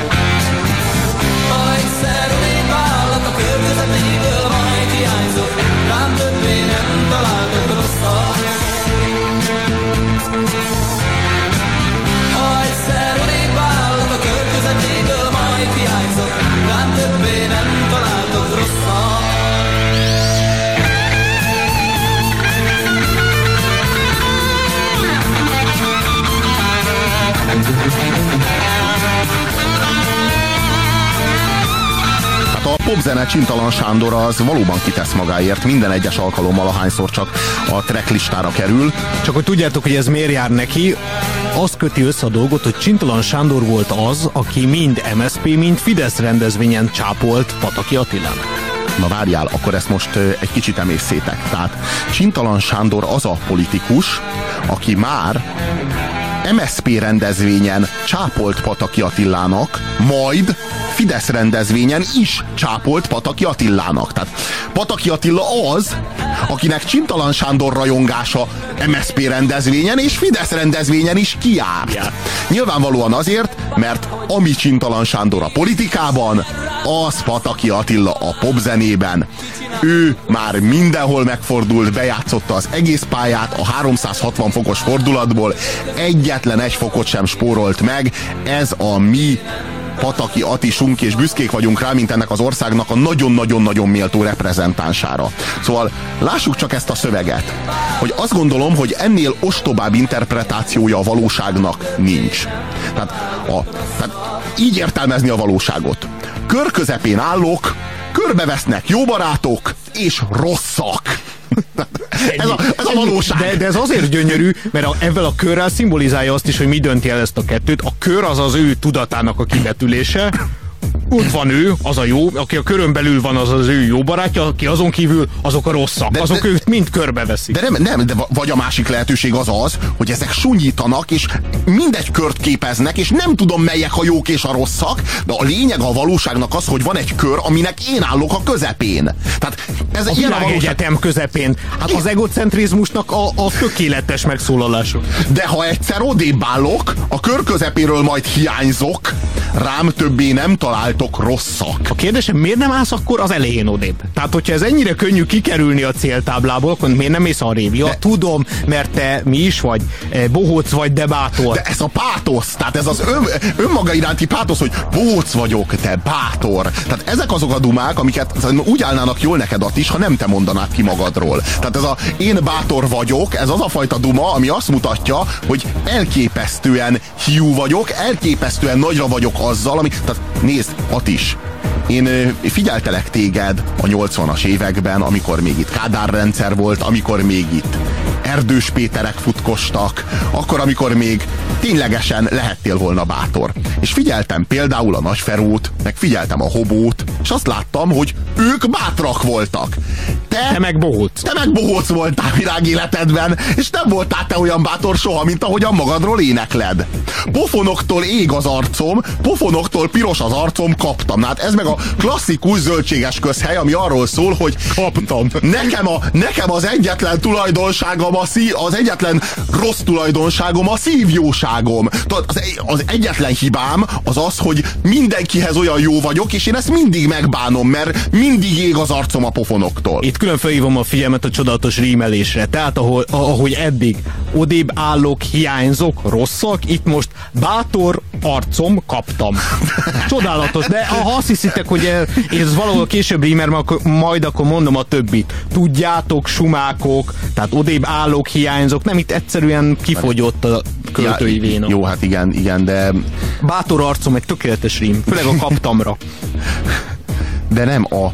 Ha egyszer odébb állok a kör közepéből, majd hiányzok, rám többé nem találtok rosszak. Ha egyszer odébb állok a kör közepéből, majd hiányzok, rám többé nem találtok rosszak. Hát a popzene Csintalan Sándor az valóban kitesz magáért minden egyes alkalommal, ahányszor csak a tracklistára kerül. Csak hogy tudjátok, hogy ez miért jár neki, azt köti össze a dolgot, hogy Csintalan Sándor volt az, aki mind MSZP, mind Fidesz rendezvényen csápolt Pataki Attilának. Na várjál, akkor ezt most egy kicsit emészszétek. Tehát Csintalan Sándor az a politikus, aki már MSZP rendezvényen csápolt Pataki Attilának, majd Fidesz rendezvényen is csápolt Pataki Attilának. Tehát Pataki Attila az, akinek Csintalan Sándor rajongása MSZP rendezvényen és Fidesz rendezvényen is kiárt. Nyilvánvalóan azért, mert ami Csintalan Sándor a politikában, az Pataki Attila a popzenében. Ő már mindenhol megfordult, bejátszotta az egész pályát a 360 fokos fordulatból, egyetlen egy fokot sem spórolt meg. Ez a mi Pataki Attisunk, és büszkék vagyunk rá, mint ennek az országnak a nagyon-nagyon-nagyon méltó reprezentánsára. Szóval lássuk csak ezt a szöveget, hogy azt gondolom, hogy ennél ostobább interpretációja a valóságnak nincs. Tehát így értelmezni a valóságot. Kör közepén állok, körbevesznek jó barátok és rosszak. Ez a valóság. De ez azért gyönyörű, mert ezzel a körrel szimbolizálja azt is, hogy mi dönti el ezt a kettőt. A kör az az ő tudatának a kibetülése. Ott van ő, az a jó, aki a körön belül van, az az ő jó barátja, aki azon kívül azok a rosszak, azok őt mind körbeveszik. De vagy a másik lehetőség az, hogy ezek sunyítanak, és mindegy kört képeznek, és nem tudom, melyek a jók és a rosszak, de a lényeg a valóságnak az, hogy van egy kör, aminek én állok a közepén. Tehát ez a világegyetem közepén. Hát az egocentrizmusnak a tökéletes megszólalása. De ha egyszer odébb állok, a kör közepéről majd hiányzok, rám többé nem találtok rosszak. A kérdésem, miért nem állsz akkor az elején odébb? Tehát, hogyha ez ennyire könnyű kikerülni a céltáblából, akkor miért nem mész arrébb? Ja, tudom, mert te mi is vagy? Bohóc vagy, de bátor. De ez a pátosz, tehát ez az önmaga iránti pátosz, hogy bohóc vagyok, te bátor. Tehát ezek azok a dumák, amiket úgy állnának jól neked is, ha nem te mondanád ki magadról. Tehát ez a én bátor vagyok, ez az a fajta duma, ami azt mutatja, hogy elképesztően hiú vagyok, elképesztően nagyra vagyok azzal, ami... Tehát nézd, Atis, én figyeltelek téged a 80-as években, amikor még itt Kádár rendszer volt, amikor még itt Erdős Péterek futkostak, akkor, amikor még ténylegesen lehettél volna bátor. És figyeltem például a Nagyferót, meg figyeltem a Hobót, és azt láttam, hogy ők bátrak voltak. Te meg bohóc. Te meg bohóc voltál világéletedben, és nem voltál te olyan bátor soha, mint ahogyan magadról énekled. Pofonoktól ég az arcom, pofonoktól piros az arcom, kaptam. Hát ez meg a klasszikus zöldséges közhely, ami arról szól, hogy kaptam. Nekem az egyetlen tulajdonságom, az egyetlen rossz tulajdonságom a szívjóságom. Az egyetlen hibám az, hogy mindenkihez olyan jó vagyok, és én ezt mindig megbánom, mert mindig ég az arcom a pofonoktól. Itt külön felhívom a figyelmet a csodálatos rímelésre. Tehát ahogy eddig odébb állok, hiányzok, rosszak, itt most bátor arcom, kaptam. Csodálatos, de ha azt hiszitek, hogy ez valahol később rímel, majd akkor mondom a többit. Tudjátok, sumákok, tehát odébb állok, hiányzok, nem, itt egyszerűen kifogyott a költői véna. Jó, hát igen, de... Bátor arcom egy tökéletes rím, főleg a kaptamra. De nem a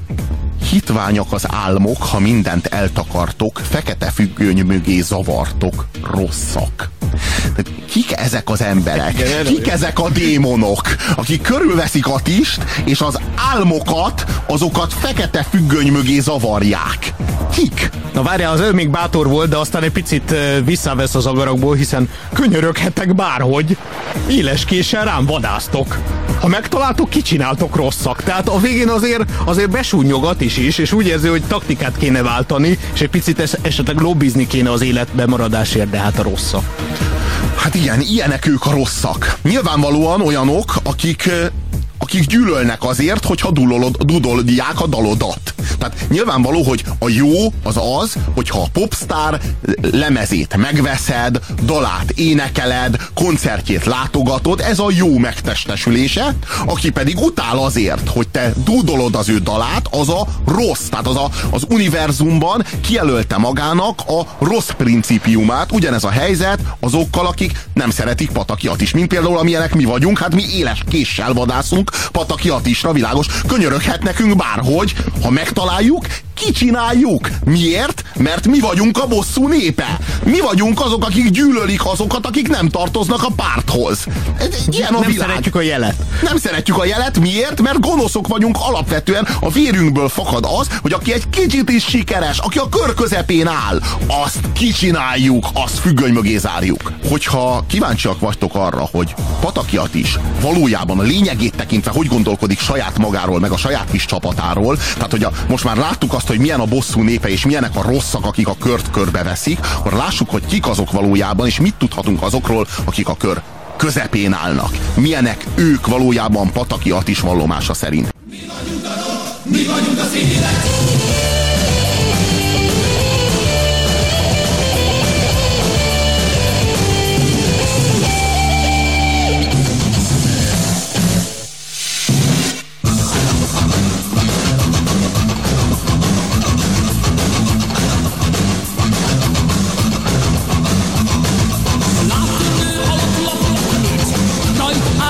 hitványak az álmok, ha mindent eltakartok, fekete függöny mögé zavartok, rosszak. Tehát kik ezek az emberek? Kik ezek a démonok, akik körülveszik Attist, és az álmokat, azokat fekete függöny mögé zavarják? Kik? Na várjál, az még bátor volt, de aztán egy picit visszavesz az agarakból, hiszen könyöröghetek bárhogy, éles késsel rám vadásztok. Ha megtaláltok, kicsináltok rosszak. Tehát a végén azért besúnyogat is, és úgy érzi, hogy taktikát kéne váltani, és egy picit esetleg lobbizni kéne az életbe maradásért, de hát a rosszak. Hát igen, ilyenek ők a rosszak. Nyilvánvalóan olyanok, akik gyűlölnek azért, hogyha dudolják a dalodat. Tehát nyilvánvaló, hogy a jó az, hogyha a popstar lemezét megveszed, dalát énekeled, koncertjét látogatod, ez a jó megtestesülése, aki pedig utál azért, hogy te dúdolod az ő dalát, az a rossz. Tehát az univerzumban kijelölte magának a rossz principiumát. Ugyanez a helyzet azokkal, akik nem szeretik Pataki Attist, mint például amilyenek mi vagyunk, hát mi éles késsel vadászunk Pataki Attistra, világos, könyöröghet nekünk bárhogy, ha megtaláljuk, kicsináljuk. Miért? Mert mi vagyunk a bosszú népe. Mi vagyunk azok, akik gyűlölik azokat, akik nem tartoznak a párthoz. Ilyen a nem világ. szeretjük a jelet. Nem szeretjük a jelet. Miért? Mert gonoszok vagyunk alapvetően. A vérünkből fakad az, hogy aki egy kicsit is sikeres, aki a kör közepén áll, azt kicsináljuk, azt függöny mögé zárjuk. Hogyha kíváncsiak vagytok arra, hogy Pataki Attis valójában a lényegét tekintve hogy gondolkodik saját magáról, meg a saját kis csapatáról, tehát hogy most már láttuk azt, hogy milyen a bosszú népe, és milyenek a rosszak, akik a kört körbeveszik, akkor lássuk, hogy kik azok valójában, és mit tudhatunk azokról, akik a kör közepén állnak. Milyenek ők valójában Pataki Attis vallomása szerint. Mi vagyunk a rock, mi vagyunk az élet.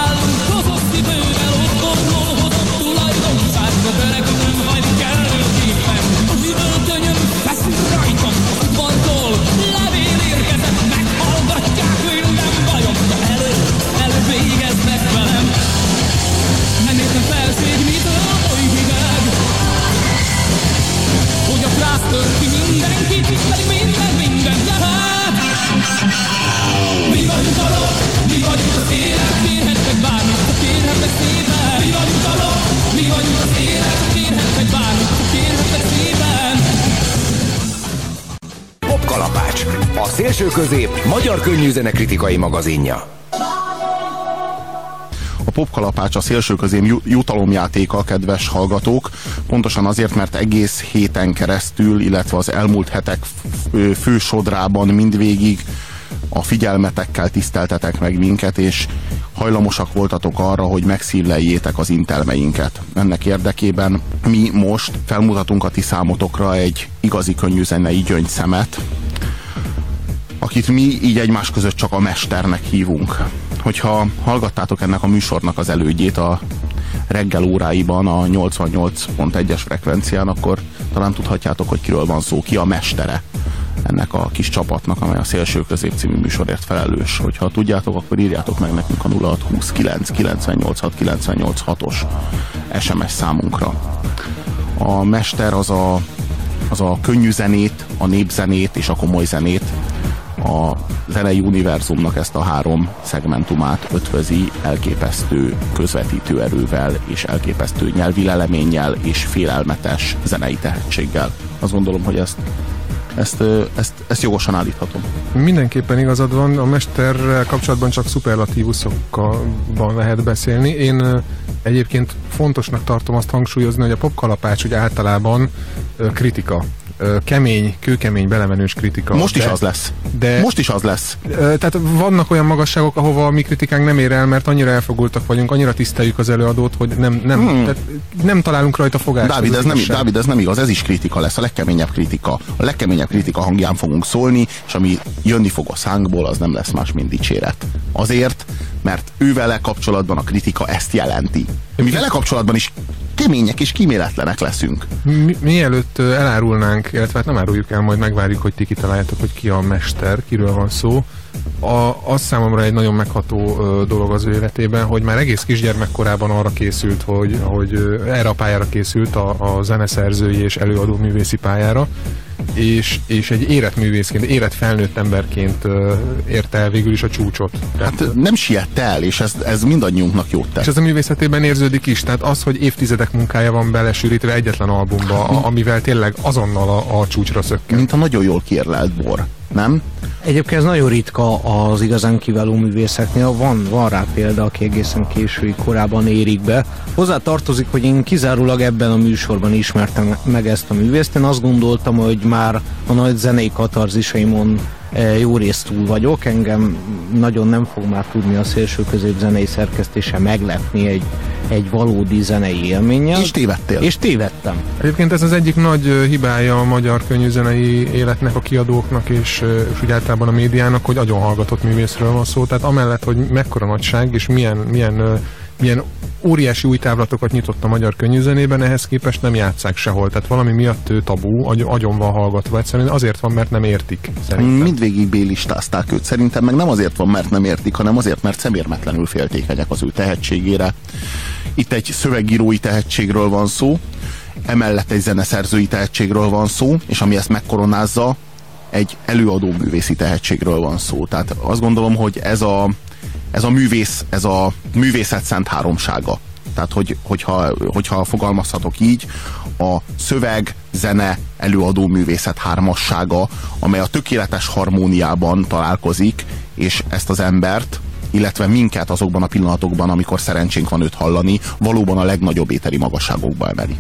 Tulajdonság, a verekünk majd kell ki. A Szélső Közép magyar könnyűzene kritikai magazinja. A Popkalapács a Szélső Közép jutalomjátéka, kedves hallgatók, pontosan azért, mert egész héten keresztül, illetve az elmúlt hetek fősodrában mindvégig a figyelmetekkel tiszteltetek meg minket, és hajlamosak voltatok arra, hogy megszívleljétek az intelmeinket. Ennek érdekében mi most felmutatunk a ti számotokra egy igazi könnyűzenei gyöngyszemet, akit mi így egymás között csak a mesternek hívunk. Hogyha hallgattátok ennek a műsornak az elődjét a reggel óráiban a 88.1-es frekvencián, akkor talán tudhatjátok, hogy kiről van szó, ki a mestere ennek a kis csapatnak, amely a Szélső Közép című műsorért felelős. Hogyha tudjátok, akkor írjátok meg nekünk a 0629 986 986-os SMS számunkra. A mester az a könnyű zenét, a népzenét és a komoly zenét, a zenei univerzumnak ezt a 3 szegmentumát ötvözi elképesztő közvetítő erővel és elképesztő nyelvi leleménnyel és félelmetes zenei tehetséggel. Azt gondolom, hogy ezt jogosan állíthatom. Mindenképpen igazad van, a mesterrel kapcsolatban csak szuperlatívuszokkal lehet beszélni. Én egyébként fontosnak tartom azt hangsúlyozni, hogy a popkalapács úgy általában kritika. Kemény, kőkemény, belemenős kritika. Most is az lesz. Most is az lesz. Tehát vannak olyan magasságok, ahova a mi kritikánk nem ér el, mert annyira elfogultak vagyunk, annyira tiszteljük az előadót, hogy tehát nem találunk rajta fogást. Dávid, ez nem igaz, ez is kritika lesz, a legkeményebb kritika. A legkeményebb kritika hangján fogunk szólni, és ami jönni fog a szánkból, az nem lesz más, mint dicséret. Azért, mert ővele kapcsolatban a kritika ezt jelenti. Mi vele kapcsolatban is kemények és kíméletlenek leszünk. Mielőtt elárulnánk, illetve hát nem áruljuk el, majd megvárjuk, hogy ti kitaláljátok, hogy ki a mester, kiről van szó. Az számomra egy nagyon megható dolog az ő életében, hogy már egész kisgyermekkorában arra készült, hogy erre a pályára készült, a zeneszerzői és előadó művészi pályára, és egy érett művészként, érett felnőtt emberként érte el végül is a csúcsot. Hát nem siet el, és ez mindannyiunknak jót tett. És ez a művészetében érződik is, tehát az, hogy évtizedek munkája van belesűrítve egyetlen albumba, amivel tényleg azonnal a csúcsra szökken. Mint a nagyon jól kiérlelt bor, nem? Egyébként ez nagyon ritka az igazán kiváló művészeknél. Van rá példa, aki egészen késői korában érik be. Hozzá tartozik, hogy én kizárólag ebben a műsorban ismertem meg ezt a művészt. Én azt gondoltam, hogy már a nagy zenei katarzisaimon jó részt túl vagyok. Engem nagyon nem fog már tudni a Szélső Közép zenei szerkesztése meglepni egy valódi zenei élménnyel. És tévedtél. És tévedtem. Egyébként ez az egyik nagy hibája a magyar könnyűzenei életnek, a kiadóknak és úgy általában a médiának, hogy agyon hallgatott művészről van szó. Tehát amellett, hogy mekkora nagyság és milyen óriási új távlatokat nyitott a magyar könnyűzenében, ehhez képest nem játsszák sehol. Tehát valami miatt tabu, agyon van hallgatva. Egyszerűen azért van, mert nem értik. Szerintem. Mindvégig bélistázták őt. Szerintem meg nem azért van, mert nem értik, hanem azért, mert szemérmetlenül féltékenyek az ő tehetségére. Itt egy szövegírói tehetségről van szó, emellett egy zeneszerzői tehetségről van szó, és ami ezt megkoronázza, egy előadó művészi tehetségről van szó. Tehát azt gondolom, hogy ez a művészet szent háromsága. Tehát, hogyha fogalmazhatok így, a szöveg, zene, előadó művészet hármassága, amely a tökéletes harmóniában találkozik, és ezt az embert, illetve minket azokban a pillanatokban, amikor szerencsénk van őt hallani, valóban a legnagyobb éteri magasságokba emeli.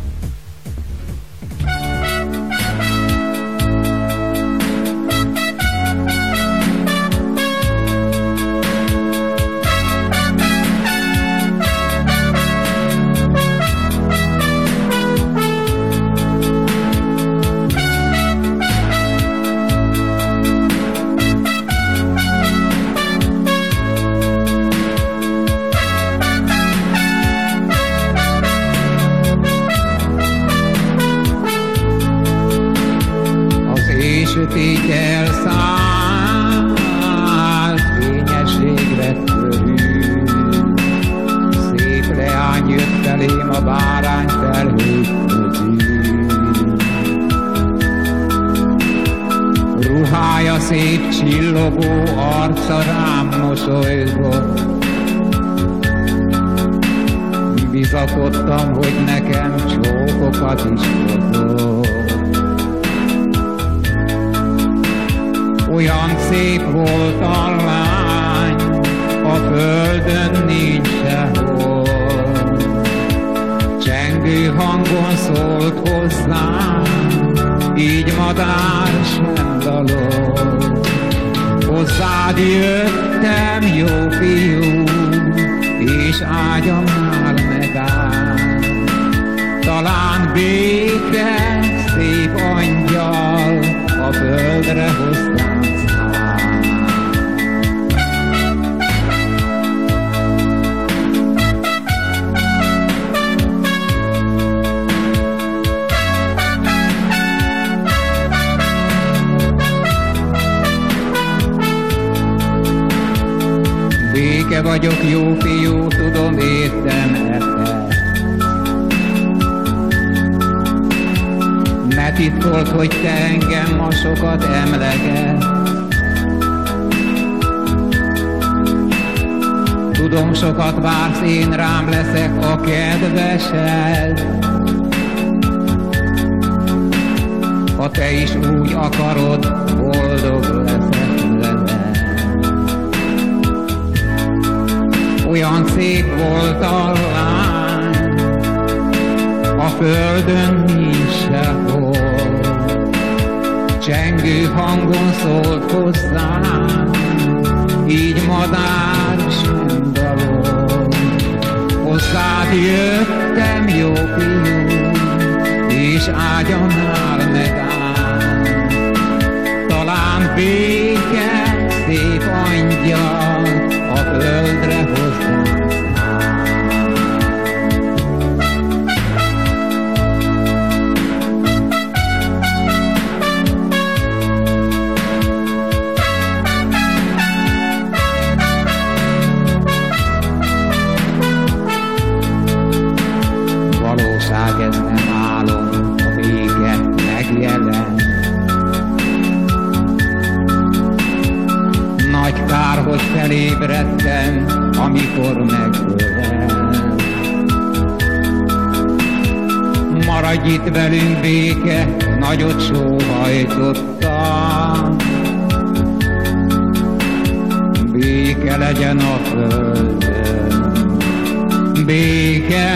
Sötét elszállt, fényességre törül. Szép leány jött elém a bárány felhők közül. Ruhája szép csillogó, arca rám mosolygott. Bizakodtam, hogy nekem csókokat is hozott. Olyan szép volt a lány, a földön nincs sehol. Csengő hangon szólt hozzám, így madár sem dalol. Hozzád jöttem, jó fiú, és ágyamnál megáll. Talán béke, szép angyal, a földre hozzám száll. Béke vagyok, jó fiú, tudom, értem ebbe. Ne titkolt, hogy te engem ma sokat emleget. Tudom, sokat vársz, én rám leszek a kedvesed. Ha te is úgy akarod, boldog leszek veled. Olyan szép volt a lány, a földön nincs sehol. Csengő hangon szólt hozzám, így madár sem dalol. Hozzád jöttem, jó fiú, és ágyamnál megáll. Talán béke, szép angyal, a földre hozzám száll. Valóság, ez nem álom, a vége megjelen. Nagy kár, hogy felébredtem, amikor megölel. Maradj itt velünk, béke, nagyot sóhajtottam. Béke legyen a földön, béke.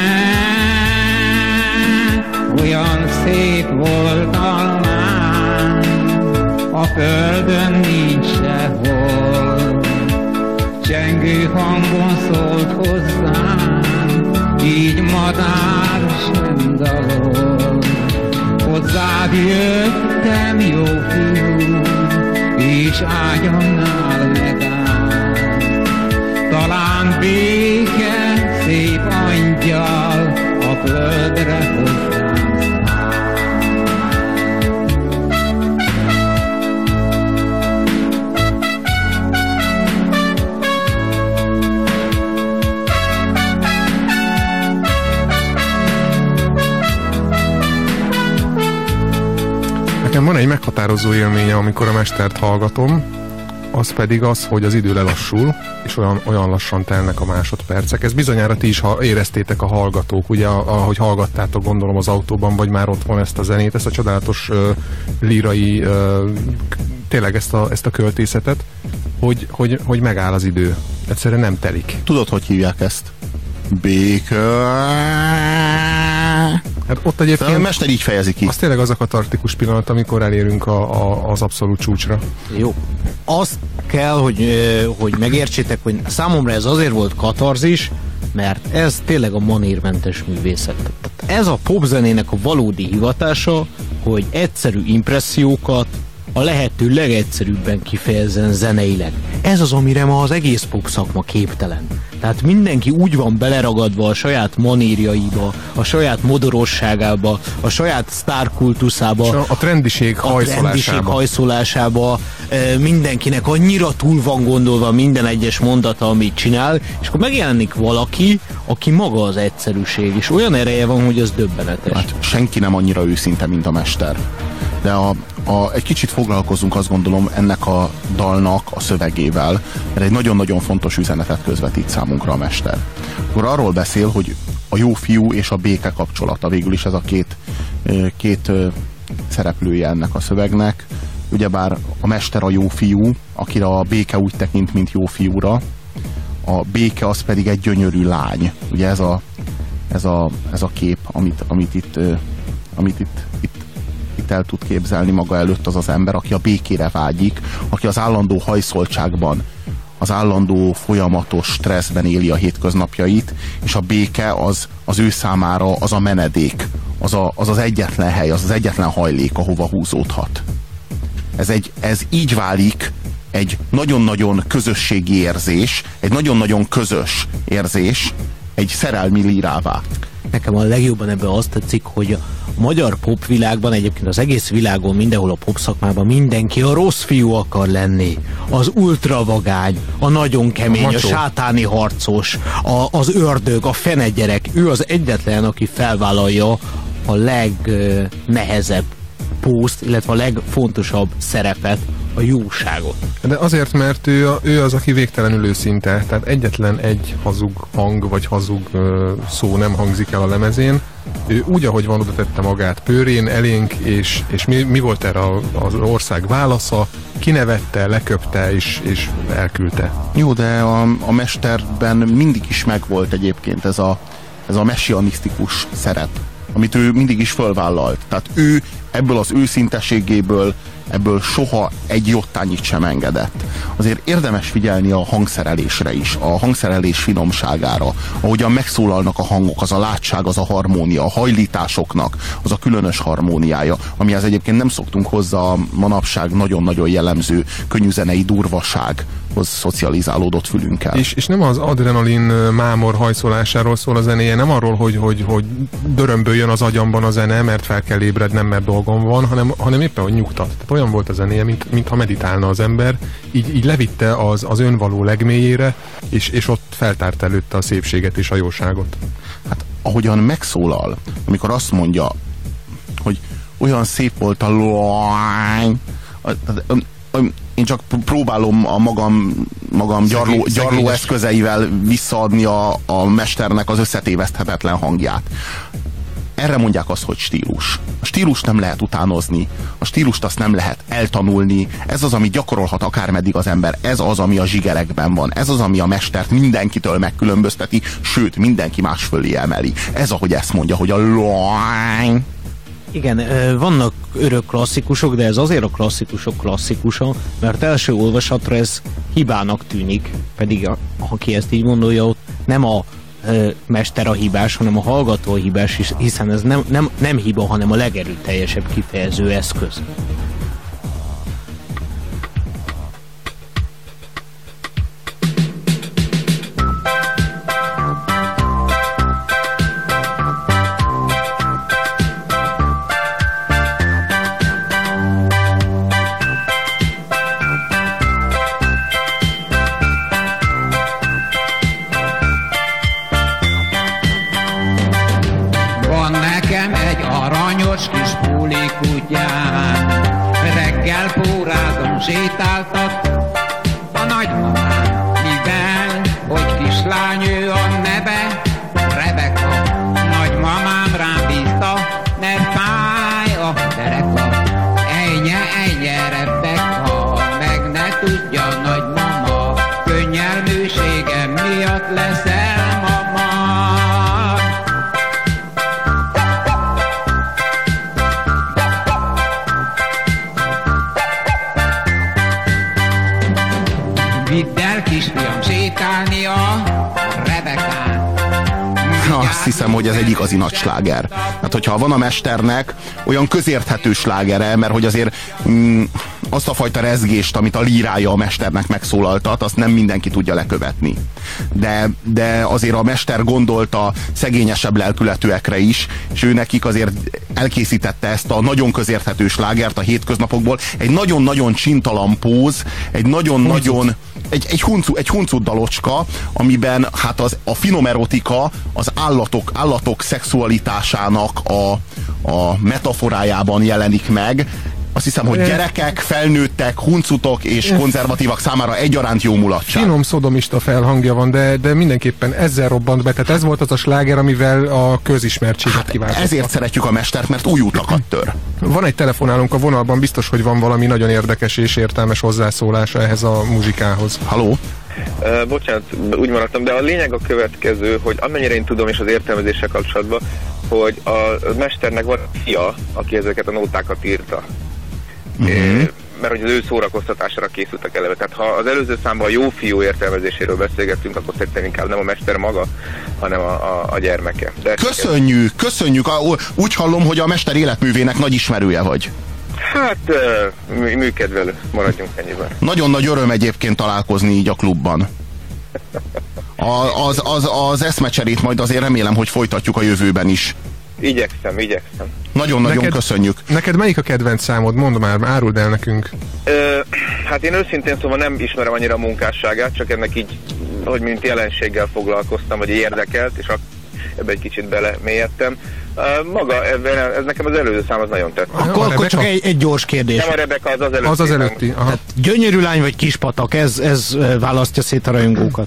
Olyan szép volt a lány, a földön nincs sehol. Csengő hangon szólt hozzám, így madár sem dalol. Hozzád jöttem, jó fiú, és ágyamnál megáll. Talán béke, szép angyal, a földre hozzám száll. Nekem van egy meghatározó élménye, amikor a mestert hallgatom, az pedig az, hogy az idő lelassul, és olyan lassan telnek a másodpercek. Ezt bizonyára ti is éreztétek, a hallgatók, ugye, ahogy hallgattátok, gondolom az autóban, vagy már otthon ezt a zenét, ezt a csodálatos lírai, tényleg ezt a költészetet, hogy megáll az idő. Egyszerűen nem telik. Tudod, hogy hívják ezt? Béke. Hát ott egyébként a mester így fejezi ki. Az tényleg az a katartikus pillanat, amikor elérünk az abszolút csúcsra. Jó. Azt kell, hogy megértsétek, hogy számomra ez azért volt katarzis, mert ez tényleg a manírmentes művészet. Tehát ez a popzenének a valódi hivatása, hogy egyszerű impressziókat a lehető legegyszerűbben kifejezzen zeneileg. Ez az, amire ma az egész pop szakma képtelen. Tehát mindenki úgy van beleragadva a saját manírjaiba, a saját modorosságába, a saját sztárkultuszába, a trendiség hajszolásába, mindenkinek annyira túl van gondolva minden egyes mondata, amit csinál, és akkor megjelenik valaki, aki maga az egyszerűség, és olyan ereje van, hogy az döbbenetes. Hát senki nem annyira őszinte, mint a mester. De egy kicsit foglalkozunk, azt gondolom, ennek a dalnak a szövegével, mert egy nagyon-nagyon fontos üzenetet közvetít számunkra a mester. Akkor arról beszél, hogy a jó fiú és a béke kapcsolata, végül is ez a két szereplője ennek a szövegnek, ugyebár a mester a jó fiú, akire a béke úgy tekint, mint jó fiúra. A béke az pedig egy gyönyörű lány. Ugye ez a kép, amit itt el tud képzelni maga előtt az ember, aki a békére vágyik, aki az állandó hajszoltságban, az állandó folyamatos stresszben éli a hétköznapjait, és a béke az ő számára az a menedék, az egyetlen hely, az egyetlen hajlék, ahova húzódhat. Ez így válik egy nagyon-nagyon közösségi érzés, egy nagyon-nagyon közös érzés, egy szerelmi lírává. Nekem a legjobban ebben azt tetszik, hogy a magyar popvilágban, egyébként az egész világon, mindenhol a popszakmában mindenki a rossz fiú akar lenni. Az ultravagány, a nagyon kemény, a sátáni harcos, az ördög, a fenegyerek. Ő az egyetlen, aki felvállalja a legnehezebb pószt, illetve a legfontosabb szerepet, a jóságot. De azért, mert ő az, aki végtelenül őszinte. Tehát egyetlen egy hazug hang, vagy hazug szó nem hangzik el a lemezén. Ő úgy, ahogy van, oda tette magát pőrén, elénk, és mi volt erre az ország válasza? Kinevette, leköpte, és elküldte. Jó, de a mesterben mindig is megvolt egyébként ez a messianisztikus szerep, amit ő mindig is fölvállalt. Tehát ő ebből az őszintességéből, ebből soha egy jottányit sem engedett. Azért érdemes figyelni a hangszerelésre is, a hangszerelés finomságára, ahogyan megszólalnak a hangok, az a látság, az a harmónia, a hajlításoknak, az a különös harmóniája, amihez egyébként nem szoktunk hozzá a manapság nagyon-nagyon jellemző könnyűzenei durvasághoz szocializálódott fülünkkel. És nem az adrenalin mámor hajszolásáról szól a zenéje, nem arról, hogy dörömböljön az agyamban a zene, mert fel kell ébrednem, mert dolgom van, hanem éppen, hogy nyugtat. Tehát olyan volt a zenéje, mintha meditálna az ember, így levitte az önvaló legmélyére, és ott feltárt előtte a szépséget és a jóságot. Hát ahogyan megszólal, amikor azt mondja, hogy olyan szép volt a lány, én csak próbálom a magam gyarló eszközeivel visszaadni a mesternek az összetéveszthetetlen hangját. Erre mondják azt, hogy stílus. A stílust nem lehet utánozni, a stílust azt nem lehet eltanulni, ez az, ami gyakorolhat akármeddig az ember, ez az, ami a zsigerekben van, ez az, ami a mestert mindenkitől megkülönbözteti, sőt, mindenki más fölé emeli. Ez, ahogy ezt mondja, hogy a lány. Igen, vannak örök klasszikusok, de ez azért a klasszikusok klasszikusa, mert első olvasatra ez hibának tűnik, pedig aki ezt így gondolja, ott nem a mester a hibás, hanem a hallgató a hibás, hiszen ez nem hiba, hanem a legerőteljesebb kifejező eszköz. Sétáltat a nagymamám, mivel, hogy kislány ő a neve, Rebeka. Nagymamám rám bízta, mert fáj a dereka. Ejnye, Rebeka, meg ne tudja nagymama, könnyelműségem miatt leszel mama. Vidd el, kisfiam, sétálni a Rebekán. Azt hiszem, hogy ez egy igazi nagy sláger. Hát, hogyha van a mesternek olyan közérthető slágere, mert hogy azért azt a fajta rezgést, amit a lírája a mesternek megszólaltat, azt nem mindenki tudja lekövetni. De azért a mester gondolta szegényesebb lelkületűekre is, és ő nekik azért elkészítette ezt a nagyon közérthető slágert a hétköznapokból. Egy nagyon-nagyon csintalan póz, egy nagyon-nagyon egy huncut dalocska, amiben hát a finom erotika az állatok szexualitásának a metaforájában jelenik meg. Azt hiszem, hogy gyerekek, felnőttek, huncutok és konzervatívak számára egyaránt jó mulatság. Finom szodomista felhangja van, de mindenképpen ezzel robbant be. Tehát ez volt az a sláger, amivel a közismertséget kiváltotta. Ezért szeretjük a mestert, mert új utakat tör. Van egy telefonálunk a vonalban, biztos, hogy van valami nagyon érdekes és értelmes hozzászólása ehhez a muzsikához. Halló? Bocsánat, úgy maradtam, de a lényeg a következő, hogy amennyire én tudom, és az értelmezéssel kapcsolatban, hogy a mesternek van fia, aki ezeket a nótákat írta. Mert hogy az ő szórakoztatására készültek eleve. Tehát ha az előző számban a jó fiú értelmezéséről beszélgettünk, akkor szerintem inkább nem a mester maga, hanem a gyermeke. De köszönjük! Úgy hallom, hogy a mester életművének nagy ismerője vagy. Hát, műkedvelő, maradjunk ennyiben. Nagyon nagy öröm egyébként találkozni így a klubban. Az eszmecserét majd azért remélem, hogy folytatjuk a jövőben is. Igyekszem. Nagyon-nagyon köszönjük. Neked melyik a kedvenc számod? Mondd már, áruld el nekünk. Hát én őszintén szóval nem ismerem annyira a munkásságát, csak ennek így, hogy mint jelenséggel foglalkoztam, vagy érdekelt, és ebbe egy kicsit belemélyedtem. Maga, ez nekem az előző szám az nagyon tett. Akkor csak egy gyors kérdés. Nem a Rebeka, az előtti. Az előtti. Tehát gyönyörű lány vagy kispatak, ez választja szét a rajongókat.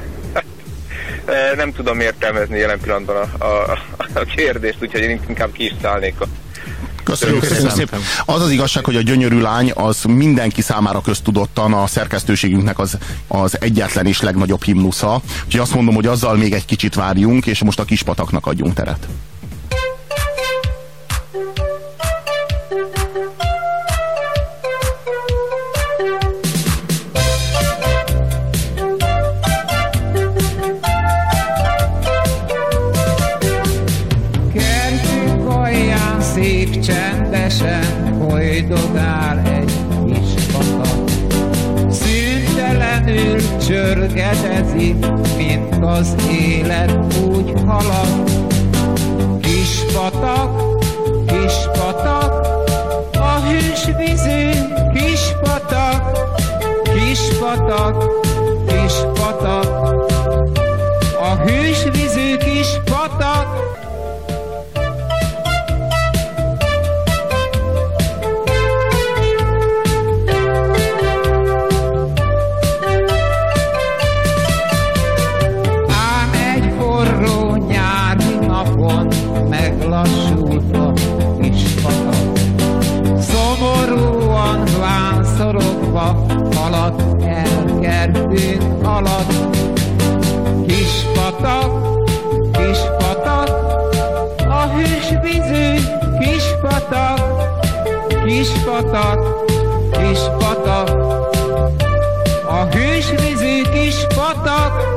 Nem tudom értelmezni jelen pillanatban a kérdést, úgyhogy én inkább ki is szállnék Köszönjük szépen. Az az igazság, hogy a gyönyörű lány az mindenki számára köztudottan a szerkesztőségünknek az egyetlen és legnagyobb himnusza. Úgyhogy azt mondom, hogy azzal még egy kicsit várjunk, és most a kispataknak adjunk teret. Szép csendesen folydogál egy kis patak. Szüntelenül csörgedezik, mint az élet úgy halad. Kis patak, a hűs vízű kis patak. Kis patak, a hűs vízű kis patak. Meglassult a kis patak, szomorúan vánszorogva haladt el kertünk alatt. Kis patak, a hűs vízű kis patak. Kis patak, a hűs vízű kis patak.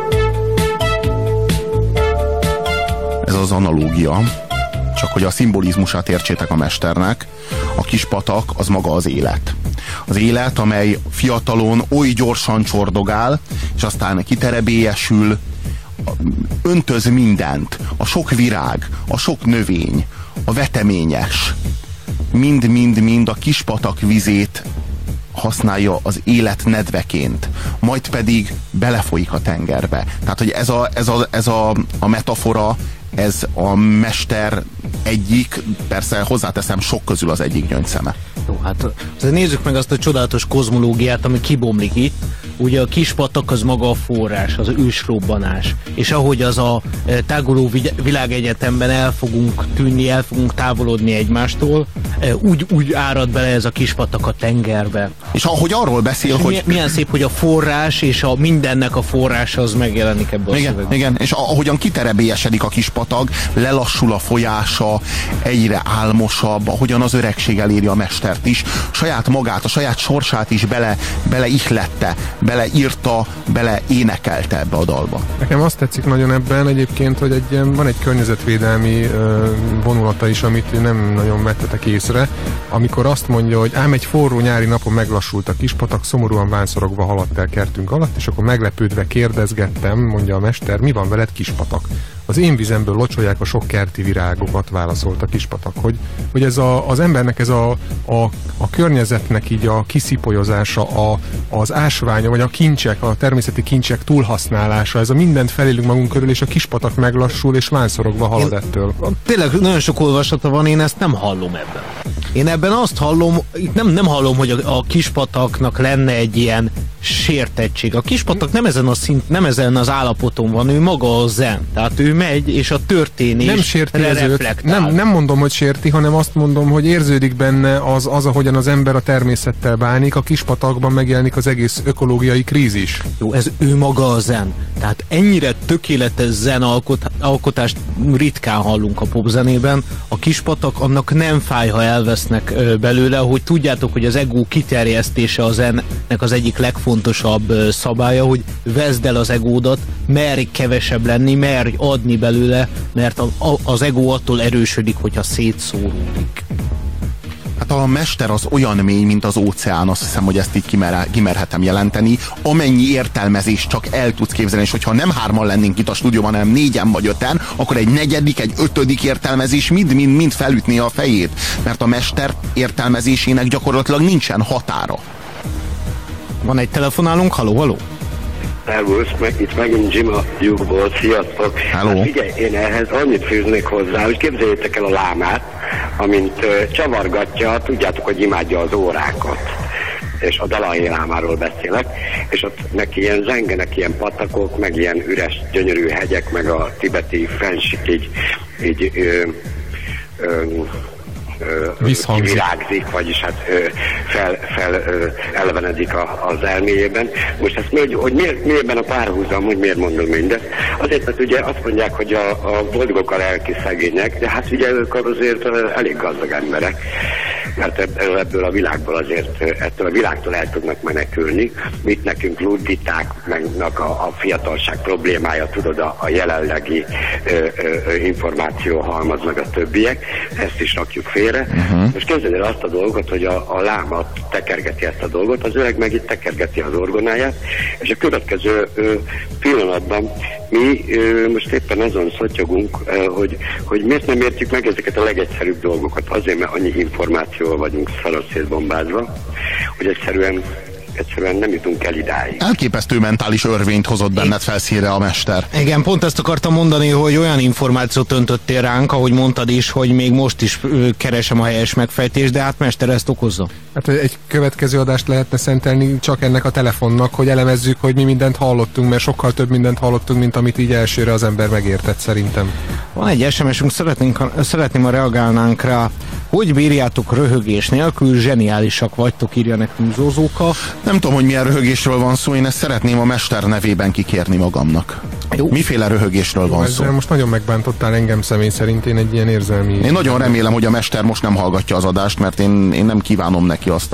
Ez az analógia, csak hogy a szimbolizmusát értsétek a mesternek, a kis patak az maga az élet. Az élet, amely fiatalon oly gyorsan csordogál, és aztán kiterebélyesül, öntöz mindent, a sok virág, a sok növény, a veteményes, mind a kis patak vizét használja az élet nedveként, majd pedig belefolyik a tengerbe. Tehát, hogy ez a metafora, ez a mester egyik, persze hozzáteszem, sok közül az egyik gyöngyszeme. Jó, hát nézzük meg azt a csodálatos kozmológiát, ami kibomlik itt. Ugye a kis patak az maga a forrás, az ősrobbanás. És ahogy az a táguló világegyetemben el fogunk tűnni, el fogunk távolodni egymástól, úgy árad bele ez a kis patak a tengerbe. És ahogy arról beszél, és hogy... Milyen szép, hogy a forrás és a mindennek a forrása az megjelenik ebben a szövegben. Igen, és ahogyan kiterebélyesedik a kis patak, lelassul a folyása, egyre álmosabb, ahogyan az öregség eléri a mestert is, saját magát, a saját sorsát is beleihlette, beleírta, beleénekelte ebbe a dalba. Nekem azt tetszik nagyon ebben egyébként, hogy van egy környezetvédelmi vonulata is, amit nem nagyon vettetek észre, amikor azt mondja, hogy ám egy forró nyári napon meglassult a kispatak, szomorúan vánszorogva haladt el kertünk alatt, és akkor meglepődve kérdezgettem, mondja a mester, mi van veled, kispatak? Az én vizemből locsolják a sok kerti virágokat, válaszolt a kispatak, hogy ez az embernek ez a környezetnek így a kiszipolyozása, az ásványa, vagy a kincsek, a természeti kincsek túlhasználása, ez a mindent felélünk magunk körül, és a kispatak meglassul, és vánszorogva halad ettől. Tényleg nagyon sok olvasata van, én ezt nem hallom ebben. Én ebben azt hallom, itt nem hallom, hogy a kispataknak lenne egy ilyen sértettség. A kispatak nem ezen az állapoton van, ő maga a zen. Tehát ő megy, és a történésre nem sérti reflektál. Nem mondom, hogy sérti, hanem azt mondom, hogy érződik benne az, ahogyan az ember a természettel bánik, a kispatakban megjelenik az egész ökológiai krízis. Jó, ez ő maga a zen. Tehát ennyire tökéletes zen alkotást ritkán hallunk a popzenében. A kispatak, annak nem fáj, ha elvesznek belőle, hogy tudjátok, hogy az ego kiterjesztése a zennek az egyik legfontosabb szabálya, hogy vezd el az egódat, merj kevesebb lenni, merj adni belőle, mert az ego attól erősödik, hogyha szétszóródik. Hát a mester az olyan mély, mint az óceán, azt hiszem, hogy ezt így kimerhetem jelenteni. Amennyi értelmezés csak el tudsz képzelni, és hogyha nem 3-an lennénk itt a stúdióban, hanem 4-en vagy 5-en, akkor egy 4., egy 5. értelmezés mind felütné a fejét. Mert a mester értelmezésének gyakorlatilag nincsen határa. Van egy telefonálunk, haló? Szervusz, itt megint Jim a lyukból, sziasztok! Hello. Hát figyelj, én ehhez annyit fűznék hozzá, hogy képzeljétek el a lámát, amint csavargatja, tudjátok, hogy imádja az órákat. És a Dalai Lámáról beszélek, és ott neki ilyen zengenek, ilyen patakok, meg ilyen üres, gyönyörű hegyek, meg a tibeti fensik így kivirágzik, vagyis hát elvenedik az elméjében. Most ezt hogy miért a párhuzam, hogy miért mondom mindezt? Azért, mert ugye azt mondják, hogy a boldogok a lelki szegények, de hát ugye ők azért elég gazdag emberek, mert ebből a világból azért, ettől a világtól el tudnak menekülni. Mit nekünk ludditáknak a fiatalság problémája, tudod, a jelenlegi információhalmaz, meg a többiek, ezt is rakjuk félre. Most képzeld el azt a dolgot, hogy a láma tekergeti ezt a dolgot, az öreg meg itt tekergeti az orgonáját, és a következő pillanatban mi most éppen azon szottyogunk, hogy miért nem értjük meg ezeket a legegyszerűbb dolgokat. Azért, mert annyi információval vagyunk szétbombázva, hogy egyszerűen nem jutunk el idáig. Elképesztő mentális örvényt hozott benned felszínre a mester. Igen, pont ezt akartam mondani, hogy olyan információt öntöttél ránk, ahogy mondtad is, hogy még most is keresem a helyes megfejtést, de hát mester ezt okozza. Hát egy következő adást lehetne szentelni csak ennek a telefonnak, hogy elemezzük, hogy mi mindent hallottunk, mert sokkal több mindent hallottunk, mint amit így elsőre az ember megértett szerintem. Van egy SMS-ünk, szeretném, ha reagálnánk rá. Hogy bírjátok röhögés nélkül? Zseniálisak vagytok, írja nekünk Zózóka. Nem tudom, hogy milyen röhögésről van szó, én ezt szeretném a mester nevében kikérni magamnak. Jó. Miféle röhögésről van szó? Most nagyon megbántottál engem személy szerint, én egy ilyen érzelmi... Én nagyon remélem, hogy a mester most nem hallgatja az adást, mert én nem kívánom neki azt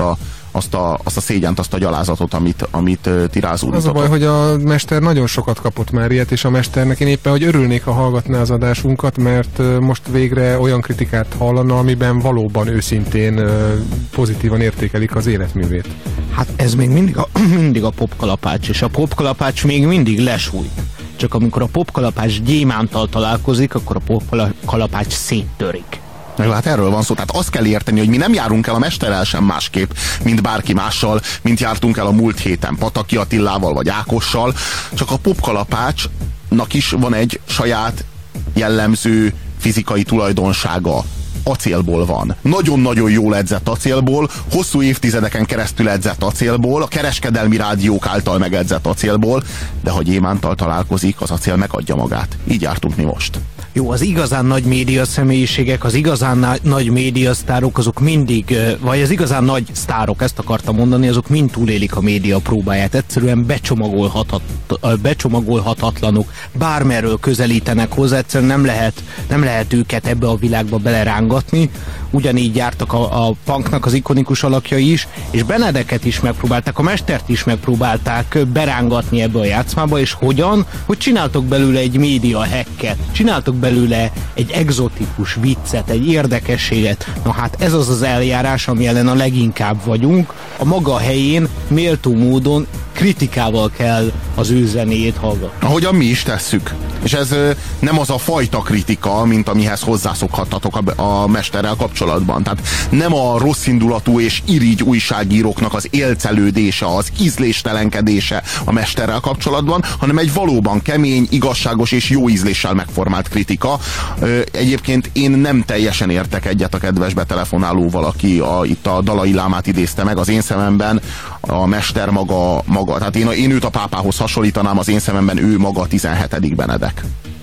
a szégyent, azt a gyalázatot, amit ti rázódítotok. Az a baj, hogy a mester nagyon sokat kapott már ilyet, és a mesternek én éppen, hogy örülnék, ha hallgatná az adásunkat, mert most végre olyan kritikát hallana, amiben valóban őszintén pozitívan értékelik az életművét. Hát ez még mindig a popkalapács, és a popkalapács még mindig lesújt. Csak amikor a popkalapács gyémántal találkozik, akkor a popkalapács széttörik. Hát erről van szó. Tehát azt kell érteni, hogy mi nem járunk el a mesterrel sem másképp, mint bárki mással, mint jártunk el a múlt héten Pataki Attilával vagy Ákossal, csak a popkalapácsnak is van egy saját jellemző fizikai tulajdonsága. Acélból van. Nagyon-nagyon jól edzett acélból, hosszú évtizedeken keresztül edzett acélból, a kereskedelmi rádiók által megedzett acélból, de ha gyémántal találkozik, az acél megadja magát. Így jártunk mi most. Jó, az igazán nagy média személyiségek, az igazán nagy médiasztárok, azok mindig, vagy az igazán nagy sztárok, ezt akartam mondani, azok mind túlélik a média próbáját. Egyszerűen becsomagolhatatlanok, bármerről közelítenek hozzá, egyszerűen nem lehet őket ebbe a világba belerángatni. Ugyanígy jártak a punknak az ikonikus alakjai is, és Benedeket is megpróbálták, a mestert is megpróbálták berángatni ebbe a játszmába, és hogyan? Hogy csináltok belőle egy média hacket, csináltok belőle egy egzotikus viccet, egy érdekességet. Na hát ez az az eljárás, ami ellen a leginkább vagyunk. A maga helyén méltó módon kritikával kell az ő zenéjét hallgatni. Ahogyan mi is tesszük. És ez nem az a fajta kritika, mint amihez hozzászokhattatok a mesterrel kapcsolatban. Tehát nem a rosszindulatú és irigy újságíróknak az élcelődése, az ízléstelenkedése a mesterrel kapcsolatban, hanem egy valóban kemény, igazságos és jó ízléssel megformált kritika. Egyébként én nem teljesen értek egyet a kedves betelefonálóval, aki itt a Dalai Lámát idézte meg. Az én szememben a mester maga, tehát én őt a pápához hasonlítanám, az én szememben ő maga a 17. Benedek.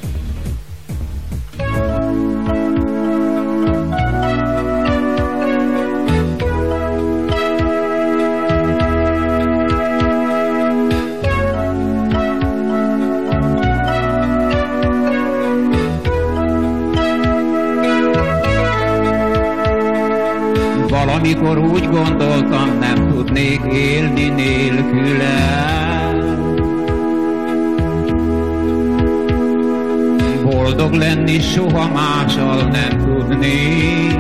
Valamikor úgy gondoltam, nem tudnék élni nélküle. Boldog lenni soha mással nem tudnék.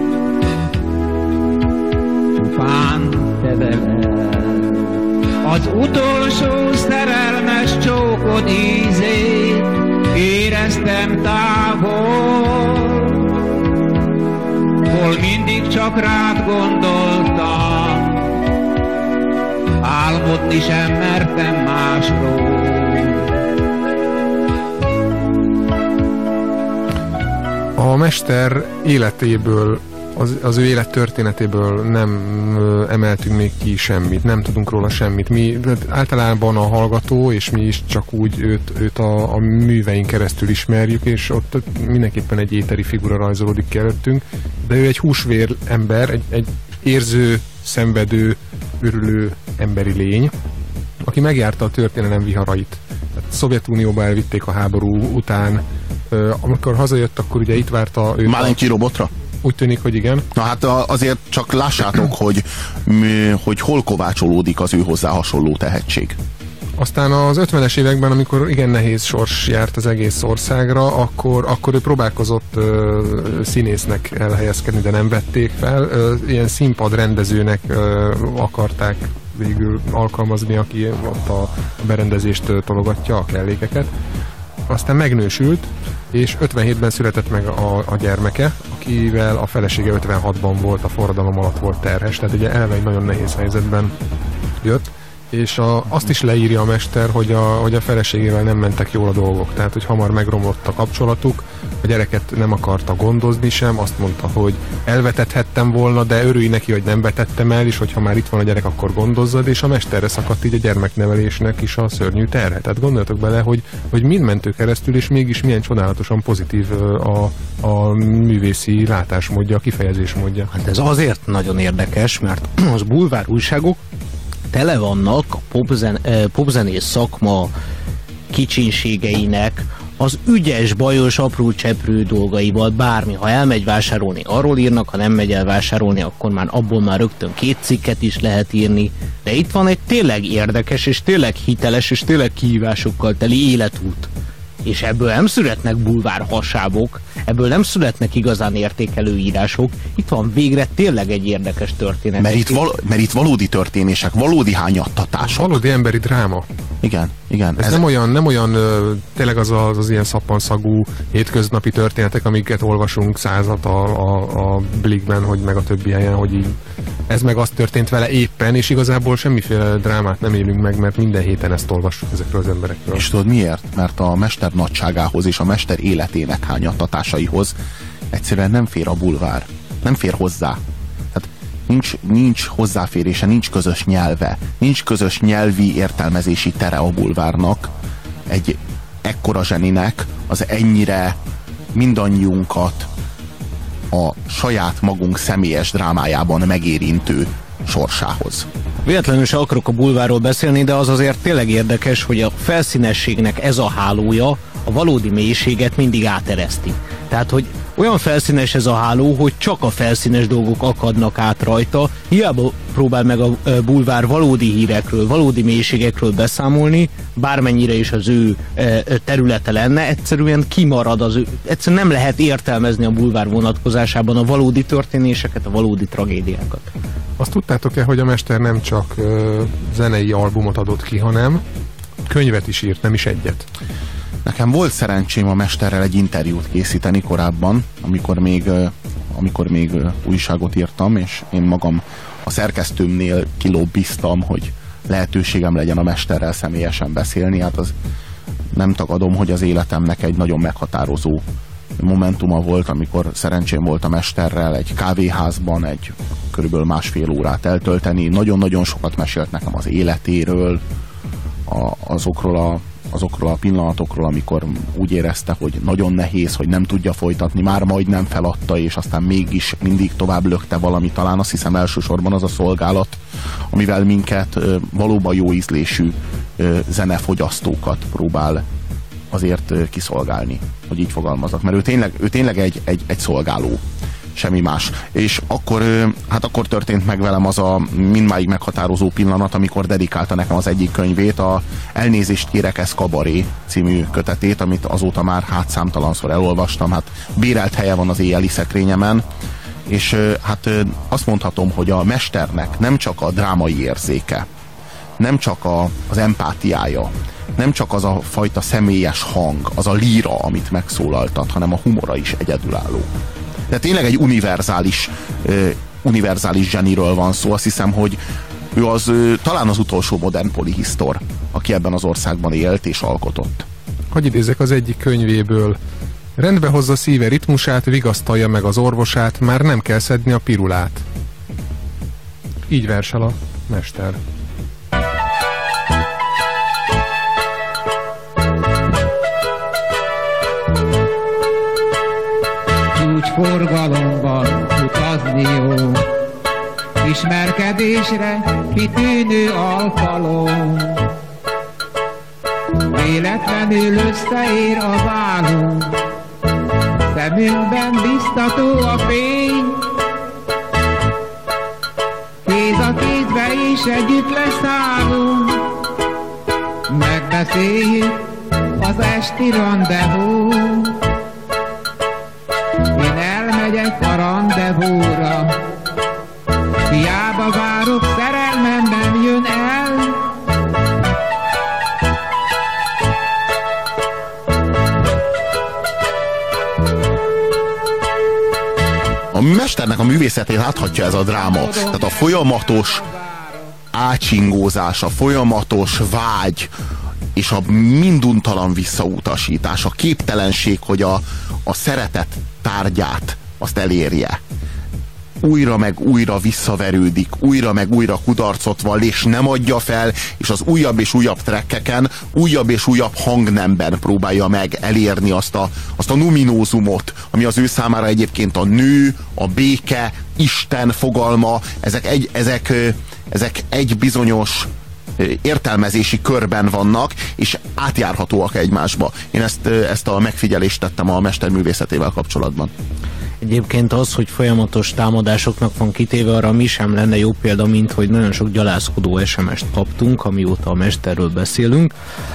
Csupán te veled. Az utolsó szerelmes csókod ízét éreztem távol. Hol mindig csak rád gondoltam, álmodni sem mertem másról. A mester életéből, az ő élettörténetéből nem emeltünk még ki semmit, nem tudunk róla semmit. Mi általában a hallgató, és mi is csak úgy őt a műveink keresztül ismerjük, és ott mindenképpen egy éteri figura rajzolódik ki előttünk, de ő egy húsvér ember, egy érző, szenvedő, örülő emberi lény, aki megjárta a történelem viharait. Tehát Szovjetunióba elvitték a háború után, amikor hazajött, akkor ugye itt várta őt. Málenki robotra? Úgy tűnik, hogy igen. Na hát azért csak lássátok, hogy hol kovácsolódik az ő hozzá hasonló tehetség. Aztán az 50-es években, amikor igen nehéz sors járt az egész országra, akkor ő próbálkozott színésznek elhelyezkedni, de nem vették fel. Ilyen színpadrendezőnek akarták végül alkalmazni, aki ott a berendezést tologatja, a kellékeket. Aztán megnősült, és 57-ben született meg a gyermeke, akivel a felesége 56-ban volt, a forradalom alatt volt terhes, tehát ugye eleve egy nagyon nehéz helyzetben jött, és azt is leírja a mester, hogy a feleségével nem mentek jól a dolgok, tehát hogy hamar megromlott a kapcsolatuk, a gyereket nem akarta gondozni sem, azt mondta, hogy elvetethettem volna, de örülj neki, hogy nem vetettem el, és hogyha már itt van a gyerek, akkor gondozzad, és a mesterre szakadt így a gyermeknevelésnek is a szörnyű terhe. Tehát gondoljatok bele, hogy mind ment ő keresztül, és mégis milyen csodálatosan pozitív a művészi látásmódja, a kifejezésmódja. Hát ez azért nagyon érdekes, mert az bulvár újságok tele vannak a popzenész szakma kicsinségeinek, az ügyes, bajos, apró cseprő dolgaival, bármi. Ha elmegy vásárolni, arról írnak, ha nem megy el vásárolni, akkor már abból már rögtön 2 cikket is lehet írni. De itt van egy tényleg érdekes, és tényleg hiteles, és tényleg kihívásokkal teli életút. És ebből nem születnek bulvár hasábok, ebből nem születnek igazán értékelő írások. Itt van végre tényleg egy érdekes történet. Mert itt valódi történések, valódi hányattatások. Valódi emberi dráma. Igen. Ez nem olyan tényleg az ilyen szappanszagú hétköznapi történetek, amiket olvasunk százat a Blikben, hogy meg a többi helyen, hogy így ez meg az történt vele éppen, és igazából semmiféle drámát nem élünk meg, mert minden héten ezt olvassuk ezekről az emberekről. És tudod miért? Mert a mester nagyságához és a mester életének hányattatásaihoz egyszerűen nem fér a bulvár. Nem fér hozzá. Tehát nincs hozzáférése, nincs közös nyelve, nincs közös nyelvi értelmezési tere a bulvárnak. Egy ekkora zseninek az ennyire mindannyiunkat a saját magunk személyes drámájában megérintő sorsához. Véletlenül se akarok a bulvárról beszélni, de az azért tényleg érdekes, hogy a felszínességnek ez a hálója a valódi mélységet mindig átereszti. Tehát, hogy olyan felszínes ez a háló, hogy csak a felszínes dolgok akadnak át rajta, hiába próbál meg a bulvár valódi hírekről, valódi mélységekről beszámolni, bármennyire is az ő területe lenne, egyszerűen kimarad az ő, egyszerűen nem lehet értelmezni a bulvár vonatkozásában a valódi történéseket, a valódi tragédiákat. Azt tudtátok-e, hogy a mester nem csak zenei albumot adott ki, hanem könyvet is írt, nem is egyet? Nekem volt szerencsém a mesterrel egy interjút készíteni korábban, amikor még újságot írtam, és én magam a szerkesztőmnél kilobbiztam, hogy lehetőségem legyen a mesterrel személyesen beszélni. Hát az nem tagadom, hogy az életemnek egy nagyon meghatározó momentuma volt, amikor szerencsém volt a mesterrel egy kávéházban egy körülbelül 1,5 órát eltölteni. Nagyon-nagyon sokat mesélt nekem az életéről, azokról a pillanatokról, amikor úgy érezte, hogy nagyon nehéz, hogy nem tudja folytatni, már majdnem feladta, és aztán mégis mindig tovább lökte valami. Talán azt hiszem elsősorban az a szolgálat, amivel minket valóban jó ízlésű zenefogyasztókat próbál azért kiszolgálni, hogy így fogalmazok. Mert ő tényleg egy szolgáló, semmi más. És akkor történt meg velem az a mindmáig meghatározó pillanat, amikor dedikálta nekem az egyik könyvét, a Elnézést kérek, ez kabaré című kötetét, amit azóta már számtalanszor elolvastam. Hát bérelt helye van az éjjeli szekrényemen, és azt mondhatom, hogy a mesternek nem csak a drámai érzéke, nem csak az empátiája, nem csak az a fajta személyes hang, az a líra, amit megszólaltat, hanem a humora is egyedülálló. De tényleg egy univerzális zseniről van szó. Azt hiszem, hogy ő talán az utolsó modern polihisztor, aki ebben az országban élt és alkotott. Hogy idézek az egyik könyvéből: rendbe hozza szíve ritmusát, vigasztalja meg az orvosát, már nem kell szedni a pirulát. Így versel a mester. Forgalomban utazni jó, ismerkedésre kitűnő alkalom. Véletlenül összeér a vállunk, szemünkben biztató a fény. Kéz a kézbe is együtt leszállunk, megbeszéljük az esti rendezvú. Én elmegyek a rendezvúra, hiába várok, szerelmem nem jön el. A mesternek a művészetét láthatja ez a dráma. Tehát a folyamatos ácsingózás, a folyamatos vágy, és a minduntalan visszautasítás, a képtelenség, hogy a szeretet tárgyát azt elérje. Újra meg újra visszaverődik, újra meg újra kudarcot vall, és nem adja fel, és az újabb és újabb trekkeken, újabb és újabb hangnemben próbálja meg elérni azt a numinózumot, ami az ő számára egyébként a nő, a béke, Isten fogalma, ezek egy bizonyos értelmezési körben vannak, és átjárhatóak egymásba. Én ezt a megfigyelést tettem a mester művészetével kapcsolatban. Egyébként az, hogy folyamatos támadásoknak van kitéve, arra mi sem lenne jó példa, mint hogy nagyon sok gyalázkodó SMS-t kaptunk, amióta a mesterről beszélünk.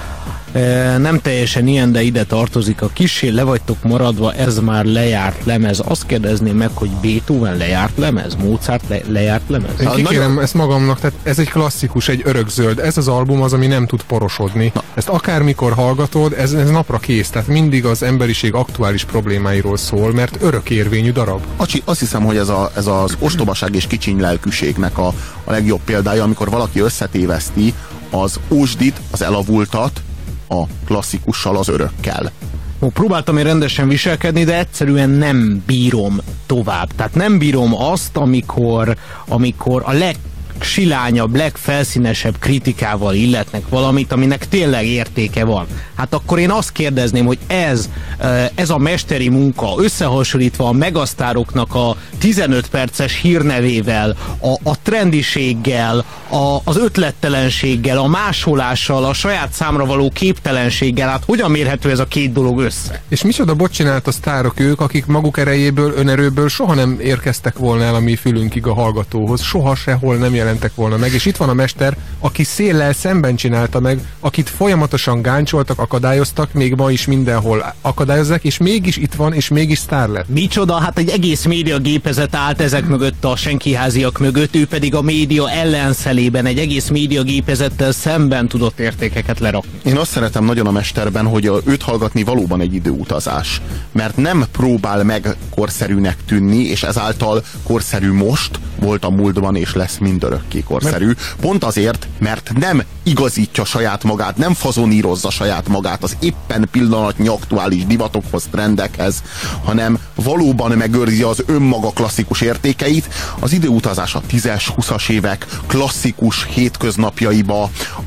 Nem teljesen ilyen, de ide tartozik a kissé le vagytok maradva, ez már lejárt lemez. Azt kérdezném meg, hogy Beethoven lejárt lemez? Mozart lejárt lemez? Én kikérem ezt magamnak, tehát ez egy klasszikus, egy örökzöld. Ez az album az, ami nem tud porosodni. Ezt akármikor hallgatod, ez napra kész. Tehát mindig az emberiség aktuális problémáiról szól, mert örökérvényű darab. Azt hiszem, hogy ez az ostobaság és kicsiny lelkűségnek a legjobb példája, amikor valaki összetéveszti az ósdit, az elavultat a klasszikussal, az örökkel. Próbáltam én rendesen viselkedni, de egyszerűen nem bírom tovább. Tehát nem bírom azt, amikor a legsilányabb, legfelszínesebb kritikával illetnek valamit, aminek tényleg értéke van. Hát akkor én azt kérdezném, hogy ez a mesteri munka összehasonlítva a megasztároknak a 15 perces hírnevével, a trendiséggel, az ötlettelenséggel, a másolással, a saját számra való képtelenséggel, hát hogyan mérhető ez a két dolog össze? És micsoda bot csinált a sztárok ők, akik maguk erejéből, önerőből soha nem érkeztek volna el a mi fülünkig a hallgatóhoz, soha sehol nem jelentek volna meg, és itt van a mester, aki széllel szemben csinálta meg, akit folyamatosan gáncsoltak, akadályoztak, még ma is mindenhol akadályozzák, és mégis itt van, és mégis sztár lett. Micsoda, hát egy egész média gépezet állt ezek mögött, a senkiháziak mögött, ő pedig a média ellenszelében egy egész média gépezettel szemben tudott értékeket lerakni. Én azt szeretem nagyon a mesterben, hogy őt hallgatni valóban egy időutazás, mert nem próbál meg korszerűnek tűnni, és ezáltal korszerű most, volt a múltban, és lesz mindörökké korszerű. Pont azért, mert nem igazítja saját magát, nem fazonírozza saját magát az éppen pillanatnyi aktuális divatokhoz, trendekhez, hanem valóban megőrzi az önmaga klasszikus értékeit. Az időutazás a 10-es, 20-as évek klasszikus hétköznapjaiba,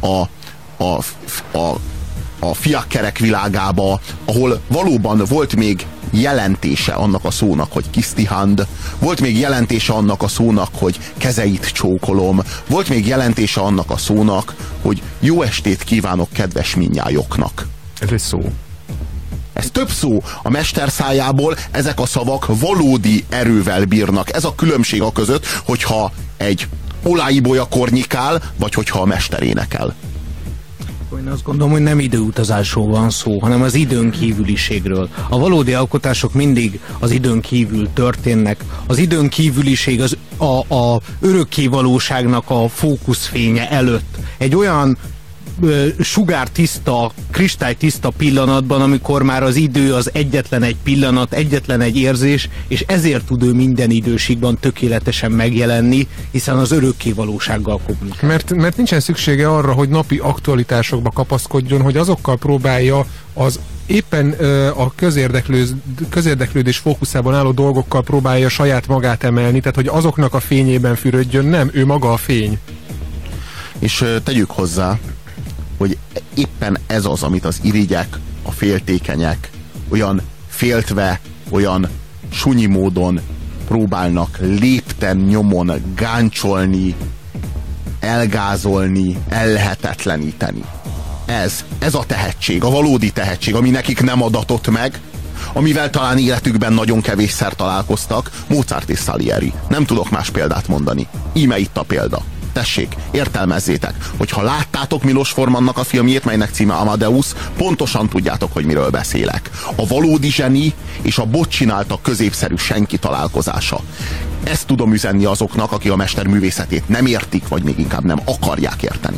a fiakkerek világába, ahol valóban volt még jelentése annak a szónak, hogy kiss the hand, volt még jelentése annak a szónak, hogy kezeit csókolom, volt még jelentése annak a szónak, hogy jó estét kívánok kedves minnyájoknak. Ez egy szó. Ez több szó. A mester szájából ezek a szavak valódi erővel bírnak. Ez a különbség a között, hogyha egy Olaibolya kornyikál, vagy hogyha a mester énekel. Én azt gondolom, hogy nem időutazásról van szó, hanem az időn kívüliségről. A valódi alkotások mindig az időn kívül történnek. Az időn kívüliség az a örökkévalóságnak a fókuszfénye előtt. Egy olyan sugártiszta, kristálytiszta pillanatban, amikor már az idő az egyetlen egy pillanat, egyetlen egy érzés, és ezért tud ő minden időségben tökéletesen megjelenni, hiszen az örökkévalósággal kommunikál. Mert nincsen szüksége arra, hogy napi aktualitásokba kapaszkodjon, hogy azokkal próbálja az éppen a közérdeklődés fókuszában álló dolgokkal próbálja saját magát emelni, tehát hogy azoknak a fényében fürödjön, nem, ő maga a fény. És tegyük hozzá, hogy éppen ez az, amit az irigyek, a féltékenyek olyan féltve, olyan sunyi módon próbálnak lépten nyomon gáncsolni, elgázolni, ellehetetleníteni. Ez a tehetség, a valódi tehetség, ami nekik nem adatott meg, amivel talán életükben nagyon kevésszer találkoztak, Mozart és Salieri. Nem tudok más példát mondani. Íme itt a példa. Tessék, értelmezzétek, hogyha láttátok Milos Formannak a filmjét, melynek címe Amadeus, pontosan tudjátok, hogy miről beszélek. A valódi zseni és a bot csinálta középszerű senki találkozása. Ezt tudom üzenni azoknak, akik a mester művészetét nem értik, vagy még inkább nem akarják érteni.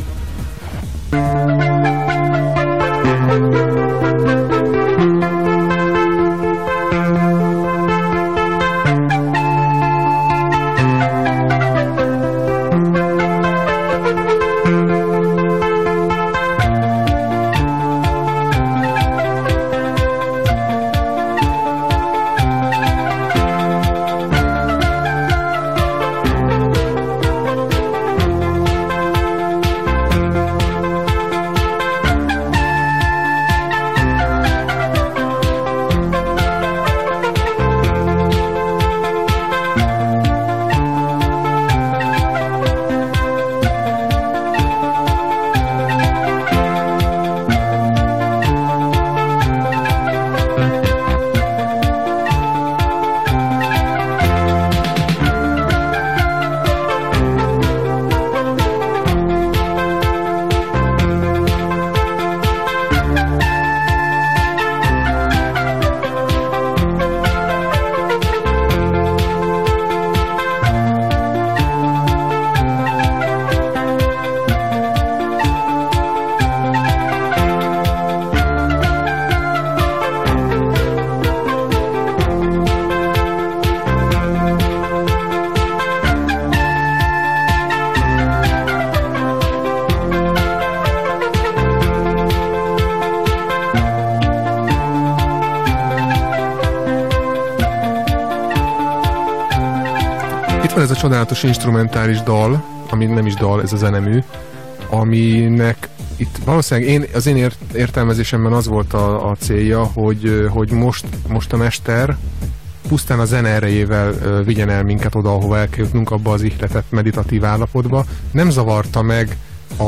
Ez a csodálatos instrumentális dal, ami nem is dal, ez a zenemű, aminek itt valószínűleg az én értelmezésemben az volt a célja, hogy most a mester pusztán a zene erejével vigyen el minket oda, ahova el kell jutnunk, abba az ihletett meditatív állapotba. Nem zavarta meg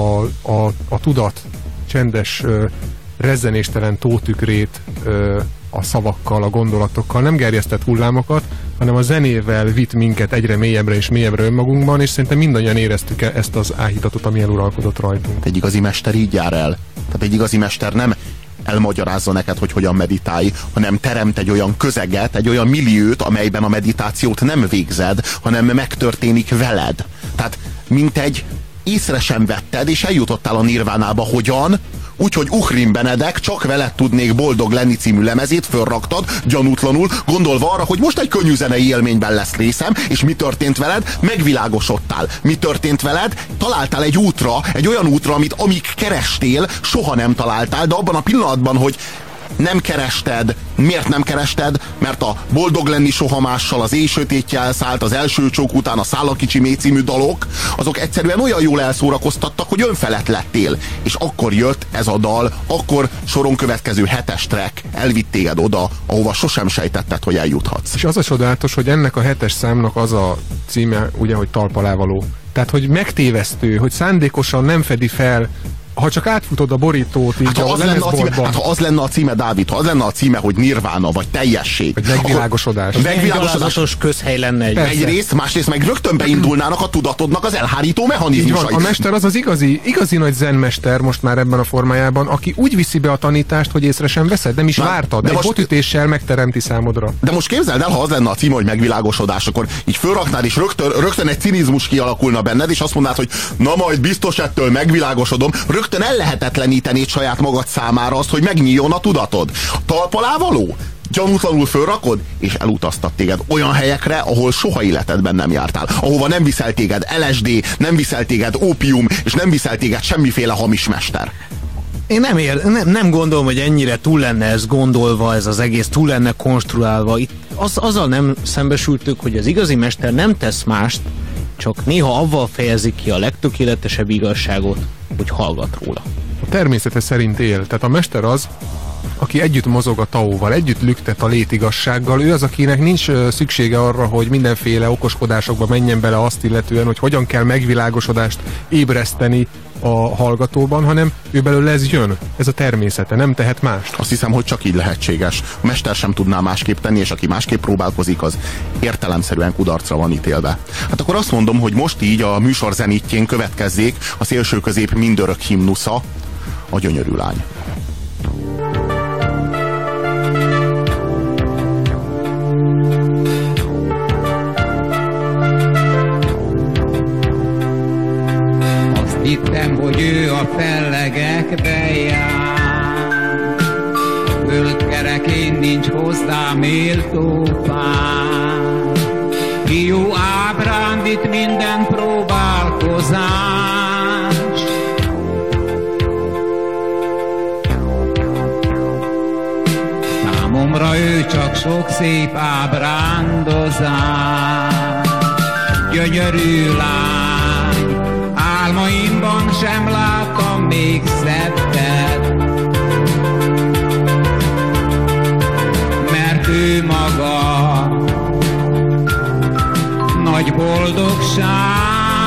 a tudat csendes, rezzenéstelen tótükrét a szavakkal, a gondolatokkal, nem gerjesztett hullámokat, hanem a zenével vitt minket egyre mélyebbre és mélyebbre önmagunkban, és szerintem mindannyian éreztük ezt az áhítatot, ami eluralkodott rajtunk. Egy igazi mester így jár el. Tehát egy igazi mester nem elmagyarázza neked, hogy hogyan meditálj, hanem teremt egy olyan közeget, egy olyan milliót, amelyben a meditációt nem végzed, hanem megtörténik veled. Tehát mintegy észre sem vetted, és eljutottál a nirvánába. Hogyan? Úgyhogy Uhrin Benedek Csak veled tudnék boldog lenni című lemezét fölraktad, gyanútlanul, gondolva arra, hogy most egy könnyű zenei élményben lesz részem, és mi történt veled? Megvilágosodtál. Mi történt veled? Találtál egy útra, egy olyan útra, amit amíg kerestél, soha nem találtál, de abban a pillanatban, hogy nem kerested. Miért nem kerested? Mert a Boldog lenni soha mással, az Éj sötétje elszállt, az Első csók után a Száll a kicsi mély című dalok, azok egyszerűen olyan jól elszórakoztattak, hogy önfelett lettél. És akkor jött ez a dal, akkor soron következő 7-es track elvitt téged oda, ahova sosem sejtetted, hogy eljuthatsz. És az a csodálatos, hogy ennek a 7-es számnak az a címe, ugye, hogy talpalávaló. Tehát, hogy megtévesztő, hogy szándékosan nem fedi fel, ha csak átfutod a borítót, így ha az lenne a címe, Dávid, ha az lenne a címe, hogy Nirvána, vagy teljesség. Vagy megvilágosodás. Megvilágosodás közhely lenne egyrészt, másrészt meg rögtön beindulnának a tudatodnak az elhárító mechanizmusai. A mester az igazi nagy zenmester most már ebben a formájában, aki úgy viszi be a tanítást, hogy észre sem veszed, nem is vártad. De egy botütéssel megteremti számodra. De most képzeld el, ha az lenne a címe, hogy megvilágosodás, akkor így fölraknád, és rögtön egy cinizmus kialakulna benned, és azt mondnád, hogy na majd biztos ettől megvilágosodom. Rögtön ellehetetlenítenéd saját magad számára azt, hogy megnyíljon a tudatod. Talpalávaló? Gyanútlanul fölrakod, és elutaztat téged olyan helyekre, ahol soha életedben nem jártál. Ahova nem viszel téged LSD, nem viszel téged ópium, és nem viszel téged semmiféle hamis mester. Én nem gondolom, hogy ennyire túl lenne ez gondolva, ez az egész túl lenne konstruálva. Itt azzal nem szembesültük, hogy az igazi mester nem tesz mást, csak néha avval fejezi ki a legtökéletesebb igazságot, hogy hallgat róla. A természete szerint él. Tehát a mester az, aki együtt mozog a taóval, együtt lüktet a létigassággal. Ő az, akinek nincs szüksége arra, hogy mindenféle okoskodásokba menjen bele azt illetően, hogy hogyan kell megvilágosodást ébreszteni a hallgatóban, hanem ő belőle ez jön. Ez a természete, nem tehet mást. Azt hiszem, hogy csak így lehetséges. A mester sem tudná másképp tenni, és aki másképp próbálkozik, az értelemszerűen kudarcra van ítélve. Hát akkor azt mondom, hogy most így a műsor zenítjén következzék a szélsőközép mindörök himnusza, a Gyönyörű lány. Hittem, hogy ő a fellegekbe jár, földkerekén nincs hozzá méltó pár. Fiú ábrándít minden próbálkozás, számomra ő csak sok szép ábrándozás. Gyönyörű lány, álmaimban sem láttam még szebbet, mert ő maga nagy boldogság.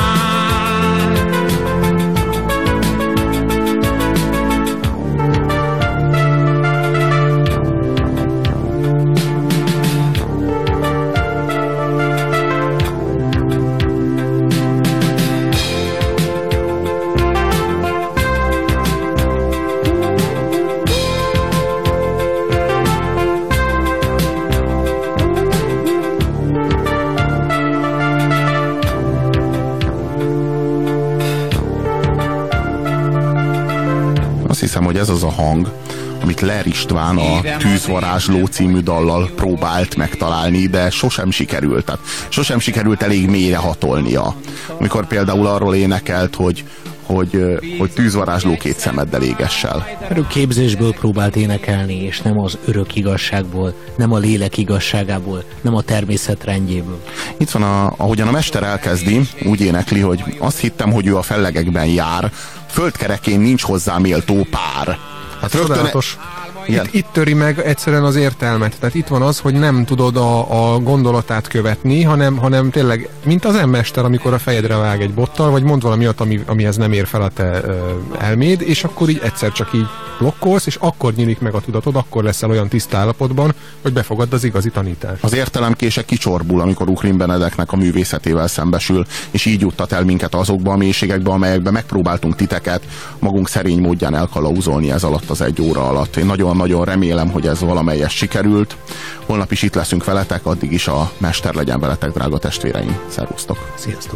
Hiszem, hogy ez az a hang, amit Ler István a Tűzvarázsló című dallal próbált megtalálni, de sosem sikerült. Tehát sosem sikerült elég mélyre hatolnia. Amikor például arról énekelt, hogy tűzvarázsló két szemeddel égessel. Örök képzésből próbált énekelni, és nem az örök igazságból, nem a lélek igazságából, nem a természet rendjéből. Itt van, ahogyan a mester elkezdi, úgy énekli, hogy azt hittem, hogy ő a fellegekben jár, földkerekén nincs hozzá méltó pár. Hát Itt töri meg egyszerűen az értelmet. Tehát itt van az, hogy nem tudod a gondolatát követni, hanem tényleg, mint az M-mester, amikor a fejedre vág egy bottal, vagy mond valami olyat, amihez nem ér fel a te elméd, és akkor így egyszer csak így blokkolsz, és akkor nyílik meg a tudatod, akkor leszel olyan tiszta állapotban, hogy befogadd az igazi tanítást. Az értelemkése kicsorbul, amikor Ukrén Benedeknek a művészetével szembesül, és így juttat el minket azokba a mélységekbe, amelyekbe megpróbáltunk titeket magunk szerény módján elkalauzolni ez alatt az 1 óra alatt. Én nagyon-nagyon remélem, hogy ez valamelyest sikerült. Holnap is itt leszünk veletek, addig is a mester legyen veletek, drága testvéreim. Szervusztok! Sziasztok!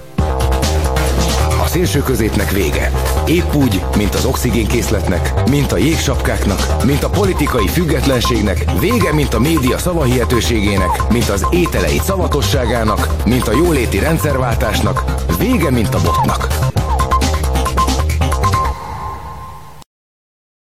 A szélsőközépnek vége. Épp úgy, mint az oxigénkészletnek, mint a jégsapkáknak, mint a politikai függetlenségnek, vége, mint a média szavahihetőségének, mint az ételeid szavatosságának, mint a jóléti rendszerváltásnak, vége, mint a botnak.